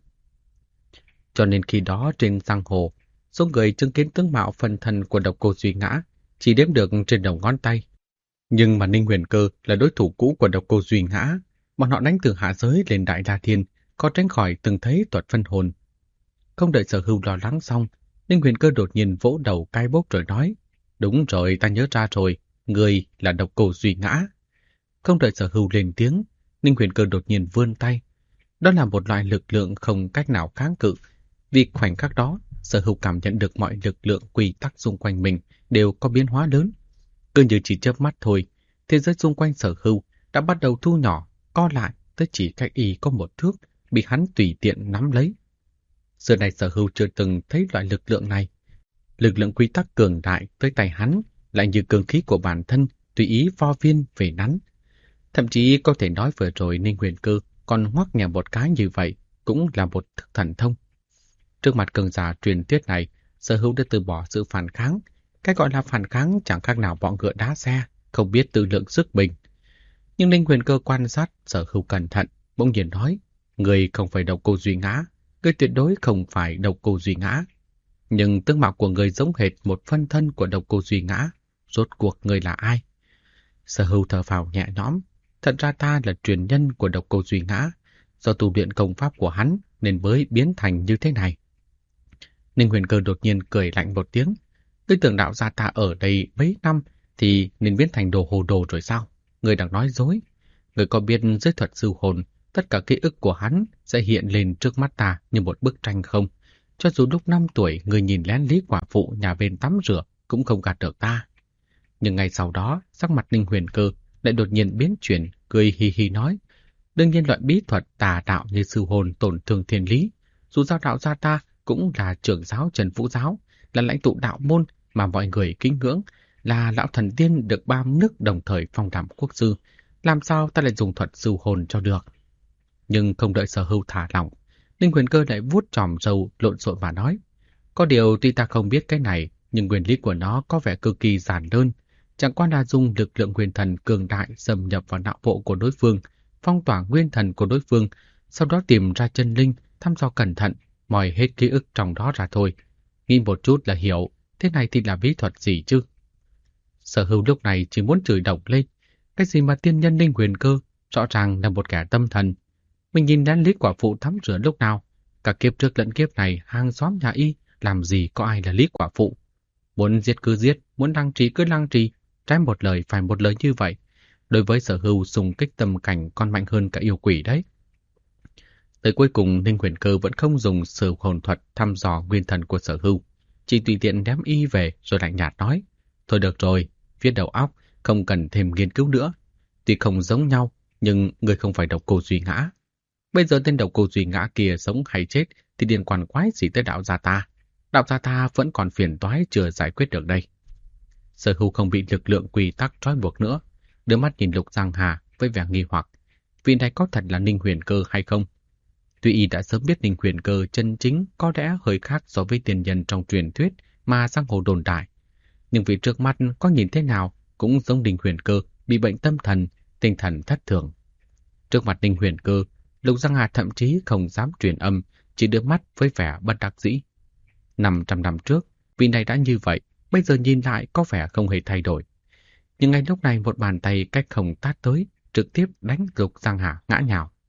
Cho nên khi đó trên giang hồ, số người chứng kiến tướng mạo phần thần của độc cô Duy Ngã chỉ đếm được trên đầu ngón tay. Nhưng mà Ninh Huyền Cơ là đối thủ cũ của độc cô Duy Ngã, bọn họ đánh từ hạ giới lên Đại La Thiên, có tránh khỏi từng thấy thuật phân hồn. Không đợi Sở Hưu lo lắng xong, Ninh Huyền Cơ đột nhiên vỗ đầu cai bốc rồi nói, đúng rồi, ta nhớ ra rồi, người là độc cô Duy Ngã. Không đợi Sở Hưu lên tiếng, Ninh Huyền Cơ đột nhiên vươn tay. Đó là một loại lực lượng không cách nào kháng cự. Vì khoảnh khắc đó, Sở Hưu cảm nhận được mọi lực lượng quy tắc xung quanh mình đều có biến hóa lớn. Cứ như chỉ chớp mắt thôi, thế giới xung quanh Sở Hưu đã bắt đầu thu nhỏ, co lại tới chỉ cách y có một thước, bị hắn tùy tiện nắm lấy. Xưa này Sở Hưu chưa từng thấy loại lực lượng này. Lực lượng quy tắc cường đại tới tay hắn lại như cường khí của bản thân, tùy ý vo viên về nắn. Thậm chí có thể nói vừa rồi Ninh Huyền Cơ còn ngoắc nhẹ một cái như vậy cũng là một thức thần thông. Trước mặt cường giả truyền thuyết này, Sở Hưu đã từ bỏ sự phản kháng. Cái gọi là phản kháng chẳng khác nào bọn ngựa đá xe, không biết tự lượng sức mình. Nhưng Ninh Huyền Cơ quan sát Sở Hưu cẩn thận, bỗng nhiên nói, người không phải độc cô Duy Ngã, người tuyệt đối không phải độc cô Duy Ngã. Nhưng tướng mạo của người giống hệt một phân thân của độc cô Duy Ngã, rốt cuộc người là ai? Sở Hưu thở phào nhẹ nhõm, thật ra ta là truyền nhân của độc cô Duy Ngã, do tu luyện công pháp của hắn nên mới biến thành như thế này. Ninh Huyền Cơ đột nhiên cười lạnh một tiếng, tôi tưởng đạo gia ta ở đây mấy năm thì nên biến thành đồ hồ đồ rồi sao? Người đang nói dối. Người có biết dưới thuật sư hồn, tất cả ký ức của hắn sẽ hiện lên trước mắt ta như một bức tranh không? Cho dù lúc 5 tuổi người nhìn lén Lý quả phụ nhà bên tắm rửa cũng không gạt được ta. Nhưng ngày sau đó, sắc mặt Ninh Huyền Cơ lại đột nhiên biến chuyển, cười hì hì nói. Đương nhiên loại bí thuật tà đạo như sư hồn tổn thương thiên lý. Dù sao đạo gia ta cũng là trưởng giáo Trần Vũ Giáo, là lãnh tụ đạo môn mà mọi người kính ngưỡng, là lão thần tiên được 3 nước đồng thời phong đảm quốc sư. Làm sao ta lại dùng thuật sư hồn cho được? Nhưng không đợi Sở Hưu thả lỏng, Ninh Huyền Cơ lại vuốt chòm râu lộn xộn và nói, có điều tuy ta không biết cái này, nhưng nguyên lý của nó có vẻ cực kỳ giản đơn, chẳng qua là dùng lực lượng nguyên thần cường đại xâm nhập vào não bộ của đối phương, phong tỏa nguyên thần của đối phương, sau đó tìm ra chân linh, thăm dò cẩn thận, moi hết ký ức trong đó ra thôi. Nghĩ một chút là hiểu, thế này thì là bí thuật gì chứ? Sở Hưu lúc này chỉ muốn chửi độc lên, cái gì mà tiên nhân Ninh Huyền Cơ, rõ ràng là một kẻ tâm thần. Mình nhìn đến Lý quả phụ tắm rửa lúc nào, cả kiếp trước lẫn kiếp này hàng xóm nhà y, làm gì có ai là Lý quả phụ. Muốn giết cứ giết, muốn lăng trì cứ lăng trì, trái một lời phải một lời như vậy. Đối với Sở Hưu xung kích tâm cảnh còn mạnh hơn cả yêu quỷ đấy. Tới cuối cùng Ninh Huyền Cơ vẫn không dùng sự hồn thuật thăm dò nguyên thần của Sở Hưu, chỉ tùy tiện đám y về rồi lạnh nhạt nói, thôi được rồi, viết đầu óc, không cần thêm nghiên cứu nữa. Tuy không giống nhau, nhưng người không phải độc cô Duy Ngã. Bây giờ tên độc cô Duy Ngã kia sống hay chết thì liên quan quái gì tới đạo gia ta. Đạo gia ta vẫn còn phiền toái chưa giải quyết được đây. Sở Hưu không bị lực lượng quy tắc trói buộc nữa, đưa mắt nhìn Lục Giang Hà với vẻ nghi hoặc, vị này có thật là Ninh Huyền Cơ hay không? Tuy y đã sớm biết Ninh Huyền Cơ chân chính có lẽ hơi khác so với tiền nhân trong truyền thuyết mà giang hồ đồn đại, nhưng vị trước mắt có nhìn thế nào cũng giống Ninh Huyền Cơ bị bệnh tâm thần, tinh thần thất thường. Trước mặt Ninh Huyền Cơ, Lục Giang Hà thậm chí không dám truyền âm, chỉ đưa mắt với vẻ bất đắc dĩ. 500 năm trước, vị này đã như vậy, bây giờ nhìn lại có vẻ không hề thay đổi. Nhưng ngay lúc này một bàn tay cách không tát tới, trực tiếp đánh Lục Giang Hà ngã nhào.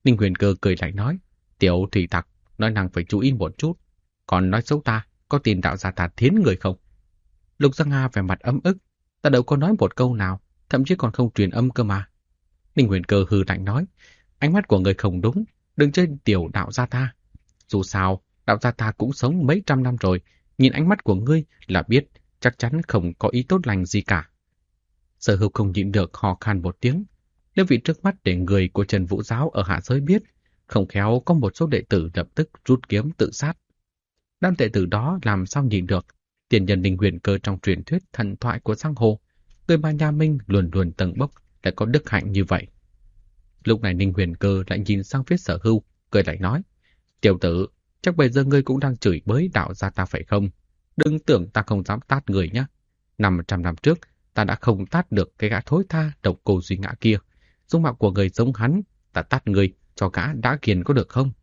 Ninh Huyền Cơ cười lạnh nói, tiểu thủy tặc, nói năng phải chú ý một chút. Còn nói xấu ta, có tin đạo gia ta thiến người không? Lục Giang Hà vẻ mặt ấm ức, ta đâu có nói một câu nào, thậm chí còn không truyền âm cơ mà. Ninh Huyền Cơ hừ lạnh nói, ánh mắt của người không đúng, đừng chơi tiểu đạo gia ta. Dù sao, đạo gia ta cũng sống mấy trăm năm rồi, nhìn ánh mắt của ngươi là biết chắc chắn không có ý tốt lành gì cả. Sở Hưu không nhịn được hò khan một tiếng. Nếu vị trước mắt để người của Trần Vũ Giáo ở hạ giới biết, không khéo có một số đệ tử lập tức rút kiếm tự sát. Đám đệ tử đó làm sao nhịn được? Tiền nhân Ninh Huyền Cơ trong truyền thuyết thần thoại của giang hồ, người mà nhà Minh luồn luồn tầng bốc lại có đức hạnh như vậy. Lúc này Ninh Huyền Cơ lại nhìn sang phía Sở Hưu, cười lại nói, tiểu tử, chắc bây giờ ngươi cũng đang chửi bới đạo gia ta phải không? Đừng tưởng ta không dám tát người nhé. 500 năm trước, ta đã không tát được cái gã thối tha độc cô Duy Ngã kia. Dung mạo của người giống hắn, ta tát người cho gã đã kiền có được không?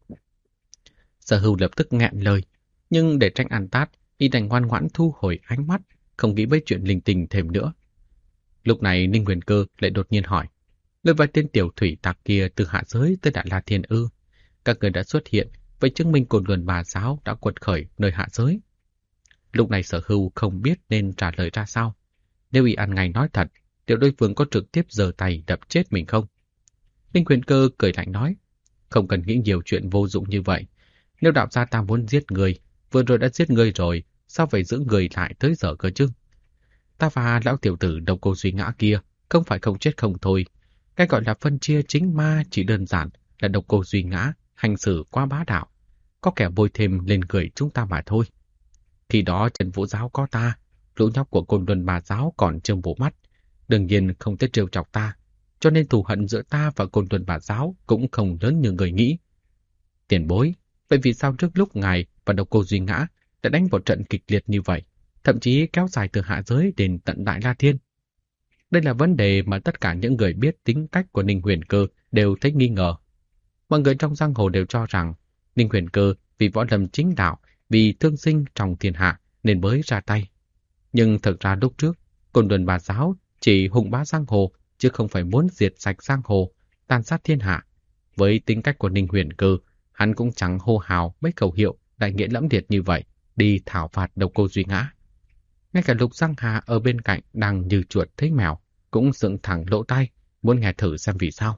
Sở Hưu lập tức nghẹn lời, nhưng để tránh ăn tát, y đành ngoan ngoãn thu hồi ánh mắt, không nghĩ với chuyện linh tinh thêm nữa. Lúc này Ninh Huyền Cơ lại đột nhiên hỏi, người và tên tiểu thủy tặc kia từ hạ giới tới Đại La Thiên ư? Các người đã xuất hiện, vậy chứng minh Côn Luân Bà Giáo đã quật khởi nơi hạ giới. Lúc này Sở Hưu không biết nên trả lời ra sao. Nếu y ăn ngay nói thật, liệu đối phương có trực tiếp giơ tay đập chết mình không? Ninh Huyền Cơ cười lạnh nói, không cần nghĩ nhiều chuyện vô dụng như vậy. Nếu đạo gia ta muốn giết người, vừa rồi đã giết người rồi, sao phải giữ người lại tới giờ cơ chứ? Ta và lão tiểu tử độc cô Duy Ngã kia không phải không chết không thôi. Cái gọi là phân chia chính ma chỉ đơn giản là độc cô Duy Ngã hành xử quá bá đạo, có kẻ bôi thêm lên người chúng ta mà thôi. Khi đó Trần Vũ Giáo có ta, lũ nhóc của Côn Luân Bà Giáo còn trông bộ mắt, đương nhiên không thể trêu chọc ta, cho nên thù hận giữa ta và Côn Luân Bà Giáo cũng không lớn như người nghĩ. Tiền bối, vậy vì sao trước lúc ngài và độc cô Duy Ngã đã đánh một trận kịch liệt như vậy, thậm chí kéo dài từ hạ giới đến tận Đại La Thiên? Đây là vấn đề mà tất cả những người biết tính cách của Ninh Huyền Cơ đều thấy nghi ngờ. Mọi người trong giang hồ đều cho rằng Ninh Huyền Cơ vì võ lâm chính đạo, vì thương sinh trong thiên hạ nên mới ra tay. Nhưng thực ra lúc trước, Côn Luân Bà Giáo chỉ hùng bá giang hồ, chứ không phải muốn diệt sạch giang hồ, tàn sát thiên hạ. Với tính cách của Ninh Huyền Cơ, hắn cũng chẳng hô hào mấy khẩu hiệu đại nghĩa lẫm liệt như vậy, đi thảo phạt độc cô Duy Ngã. Ngay cả Lục Giang Hà ở bên cạnh đang như chuột thấy mèo, cũng dựng thẳng lỗ tai, muốn nghe thử xem vì sao.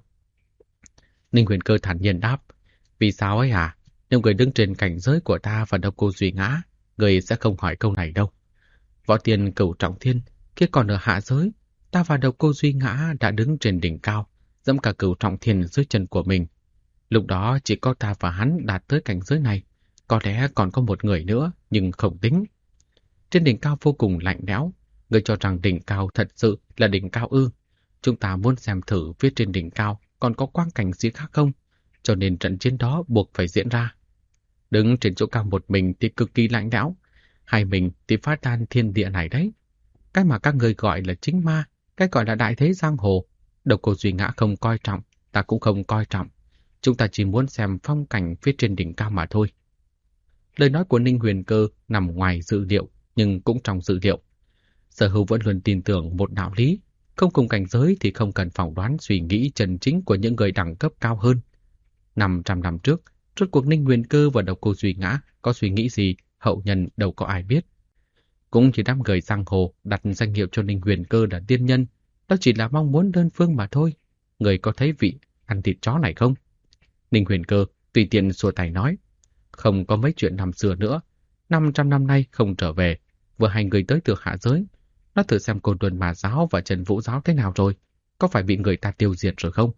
Ninh Huyền Cơ thản nhiên đáp, vì sao ấy à? Nếu người đứng trên cảnh giới của ta và độc cô Duy Ngã, người sẽ không hỏi câu này đâu. Võ Tiên Cửu Trọng Thiên kia còn ở hạ giới, ta và độc cô Duy Ngã đã đứng trên đỉnh cao, dẫm cả Cửu Trọng Thiên dưới chân của mình. Lúc đó chỉ có ta và hắn đạt tới cảnh giới này, có lẽ còn có một người nữa, nhưng không tính. Trên đỉnh cao vô cùng lạnh lẽo, người cho rằng đỉnh cao thật sự là đỉnh cao ư? Chúng ta muốn xem thử phía trên đỉnh cao còn có quang cảnh gì khác không, cho nên trận chiến đó buộc phải diễn ra. Đứng trên chỗ cao một mình thì cực kỳ lạnh lẽo, hai mình thì phá tan thiên địa này đấy. Cái mà các người gọi là chính ma, cái gọi là đại thế giang hồ, độc cô Duy Ngã không coi trọng, ta cũng không coi trọng. Chúng ta chỉ muốn xem phong cảnh phía trên đỉnh cao mà thôi. Lời nói của Ninh Huyền Cơ nằm ngoài dự liệu, nhưng cũng trong dự liệu. Sở Hưu vẫn luôn tin tưởng một đạo lý, không cùng cảnh giới thì không cần phỏng đoán suy nghĩ chân chính của những người đẳng cấp cao hơn. 500 năm trước, rốt cuộc Ninh Huyền Cơ và độc cô Duy Ngã có suy nghĩ gì, hậu nhân đâu có ai biết. Cũng chỉ đám người giang hồ đặt danh hiệu cho Ninh Huyền Cơ là tiên nhân, đó chỉ là mong muốn đơn phương mà thôi. Người có thấy vị ăn thịt chó này không? Ninh Huyền Cơ tùy tiện xua tay nói, không có mấy chuyện năm xưa nữa, 500 năm nay không trở về, vừa hai người tới từ hạ giới, nó thử xem Côn Luân Bà Giáo và Trần Vũ Giáo thế nào rồi, có phải bị người ta tiêu diệt rồi không?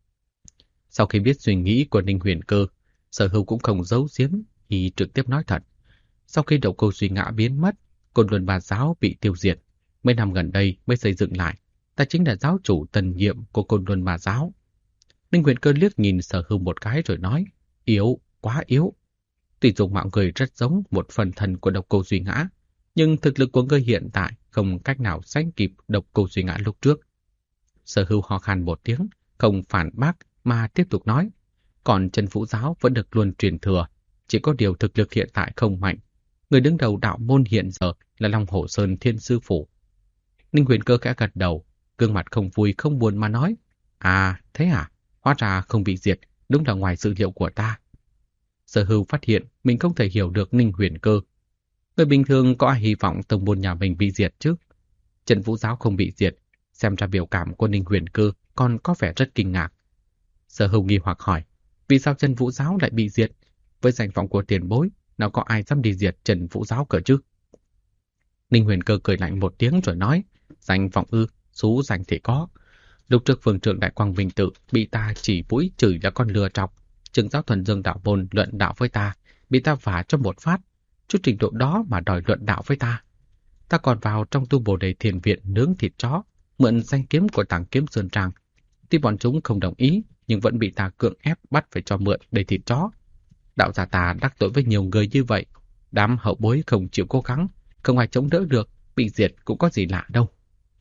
Sau khi biết suy nghĩ của Ninh Huyền Cơ, Sở Hưu cũng không giấu giếm, thì trực tiếp nói thật. Sau khi độc cô Duy Ngã biến mất, Côn Luân Bà Giáo bị tiêu diệt, mấy năm gần đây mới xây dựng lại, ta chính là giáo chủ tân nhiệm của Côn Luân Bà Giáo. Ninh Huyền Cơ liếc nhìn Sở Hưu một cái rồi nói, yếu, quá yếu. Tuy dùng mạo người rất giống một phần thân của độc cô Duy Ngã, nhưng thực lực của ngươi hiện tại không cách nào sánh kịp độc cô Duy Ngã lúc trước. Sở Hưu ho khan một tiếng, không phản bác mà tiếp tục nói, còn Trần Vũ Giáo vẫn được luôn truyền thừa, chỉ có điều thực lực hiện tại không mạnh. Người đứng đầu đạo môn hiện giờ là Long Hổ Sơn Thiên Sư Phủ. Ninh Huyền Cơ khẽ gật đầu, gương mặt không vui không buồn mà nói, à, thế à, hóa ra không bị diệt, đúng là ngoài dự liệu của ta. Sở Hưu phát hiện mình không thể hiểu được Ninh Huyền Cơ. Người bình thường có ai hy vọng tông môn nhà mình bị diệt chứ? Trần Vũ Giáo không bị diệt, xem ra biểu cảm của Ninh Huyền Cơ còn có vẻ rất kinh ngạc. Sở Hưu nghi hoặc hỏi, vì sao Trần Vũ Giáo lại bị diệt? Với danh vọng của tiền bối, nào có ai dám đi diệt Trần Vũ Giáo cơ chứ? Ninh Huyền Cơ cười lạnh một tiếng rồi nói, danh vọng ư, số danh thì có. Lúc trước phương trưởng Đại Quang Vinh Tự bị ta chỉ mũi chửi là con lừa trọc, trưởng giáo Thuần Dương đạo môn luận đạo với ta, bị ta vả cho một phát, chút trình độ đó mà đòi luận đạo với ta. Ta còn vào trong tu Bồ Đề Thiền Viện nướng thịt chó, mượn danh kiếm của Tàng Kiếm Sơn Trang. Tuy bọn chúng không đồng ý, nhưng vẫn bị ta cưỡng ép bắt phải cho mượn để thịt chó. Đạo gia ta đắc tội với nhiều người như vậy, đám hậu bối không chịu cố gắng, không ai chống đỡ được, bị diệt cũng có gì lạ đâu.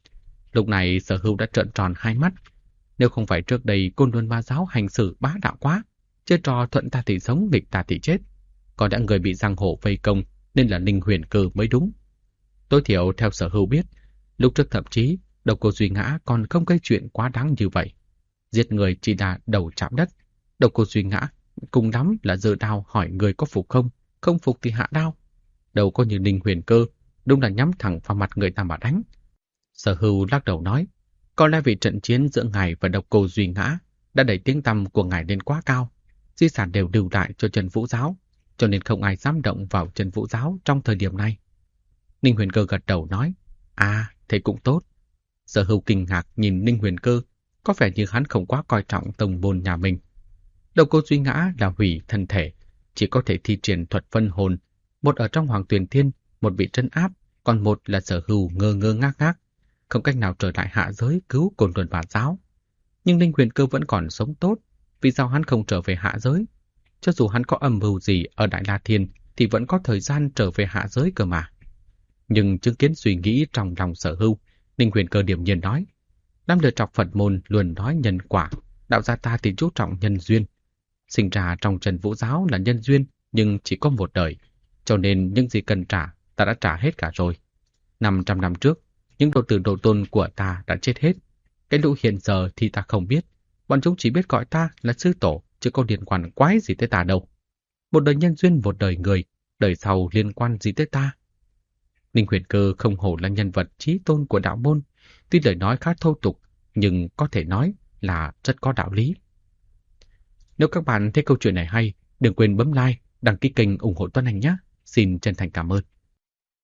Lúc này Sở Hưu đã trợn tròn hai mắt. Nếu không phải trước đây Côn Luân Ma Giáo hành xử bá đạo quá, chơi trò thuận ta thì sống, nghịch ta thì chết, còn đã người bị giang hồ vây công nên là Ninh Huyền Cơ mới đúng. Tối thiểu theo Sở Hưu biết, lúc trước thậm chí Độc Cô Duy Ngã còn không gây chuyện quá đáng như vậy. Giết người chỉ là đầu chạm đất. Độc Cô Duy Ngã cùng lắm là giơ đao hỏi người có phục không phục thì hạ đao. Đâu có như Ninh Huyền Cơ, đúng là nhắm thẳng vào mặt người ta mà đánh. Sở Hưu lắc đầu nói, có lẽ vì trận chiến giữa ngài và Độc Cô Duy Ngã đã đẩy tiếng tăm của ngài lên quá cao, di sản đều lưu lại cho Trần Vũ Giáo, cho nên không ai dám động vào Trần Vũ Giáo trong thời điểm này. Ninh Huyền Cơ gật đầu nói, thế cũng tốt. Sở Hưu kinh ngạc nhìn Ninh Huyền Cơ, có vẻ như hắn không quá coi trọng tông môn nhà mình. Độc Cô Duy Ngã là hủy thân thể, chỉ có thể thi triển thuật phân hồn, một ở trong Hoàng Tuyền Thiên, một bị trấn áp, còn một là Sở Hưu ngơ ngơ ngác ngác, không cách nào trở lại hạ giới cứu Côn Luân Ma Giáo. Nhưng Ninh Huyền Cơ vẫn còn sống tốt, vì sao hắn không trở về hạ giới? Cho dù hắn có âm mưu gì ở Đại La Thiên thì vẫn có thời gian trở về hạ giới cơ mà. Nhưng chứng kiến suy nghĩ trong lòng Sở Hưu, Ninh Huyền Cơ điềm nhiên nói, năm đời trọc Phật môn luôn nói nhân quả, đạo gia ta thì chú trọng nhân duyên. Sinh ra trong Trần Vũ Giáo là nhân duyên, nhưng chỉ có một đời, cho nên những gì cần trả, ta đã trả hết cả rồi. 500 năm trước, những đồ tử đồ tôn của ta đã chết hết. Cái lũ hiện giờ thì ta không biết, bọn chúng chỉ biết gọi ta là sư tổ, chứ có liên quan quái gì tới ta đâu. Một đời nhân duyên, một đời người, đời sau liên quan gì tới ta? Ninh Huyền Cơ không hổ là nhân vật chí tôn của đạo môn, tuy lời nói khá thô tục, nhưng có thể nói là rất có đạo lý. Nếu các bạn thấy câu chuyện này hay, đừng quên bấm like, đăng ký kênh ủng hộ Tuấn Anh nhé. Xin chân thành cảm ơn.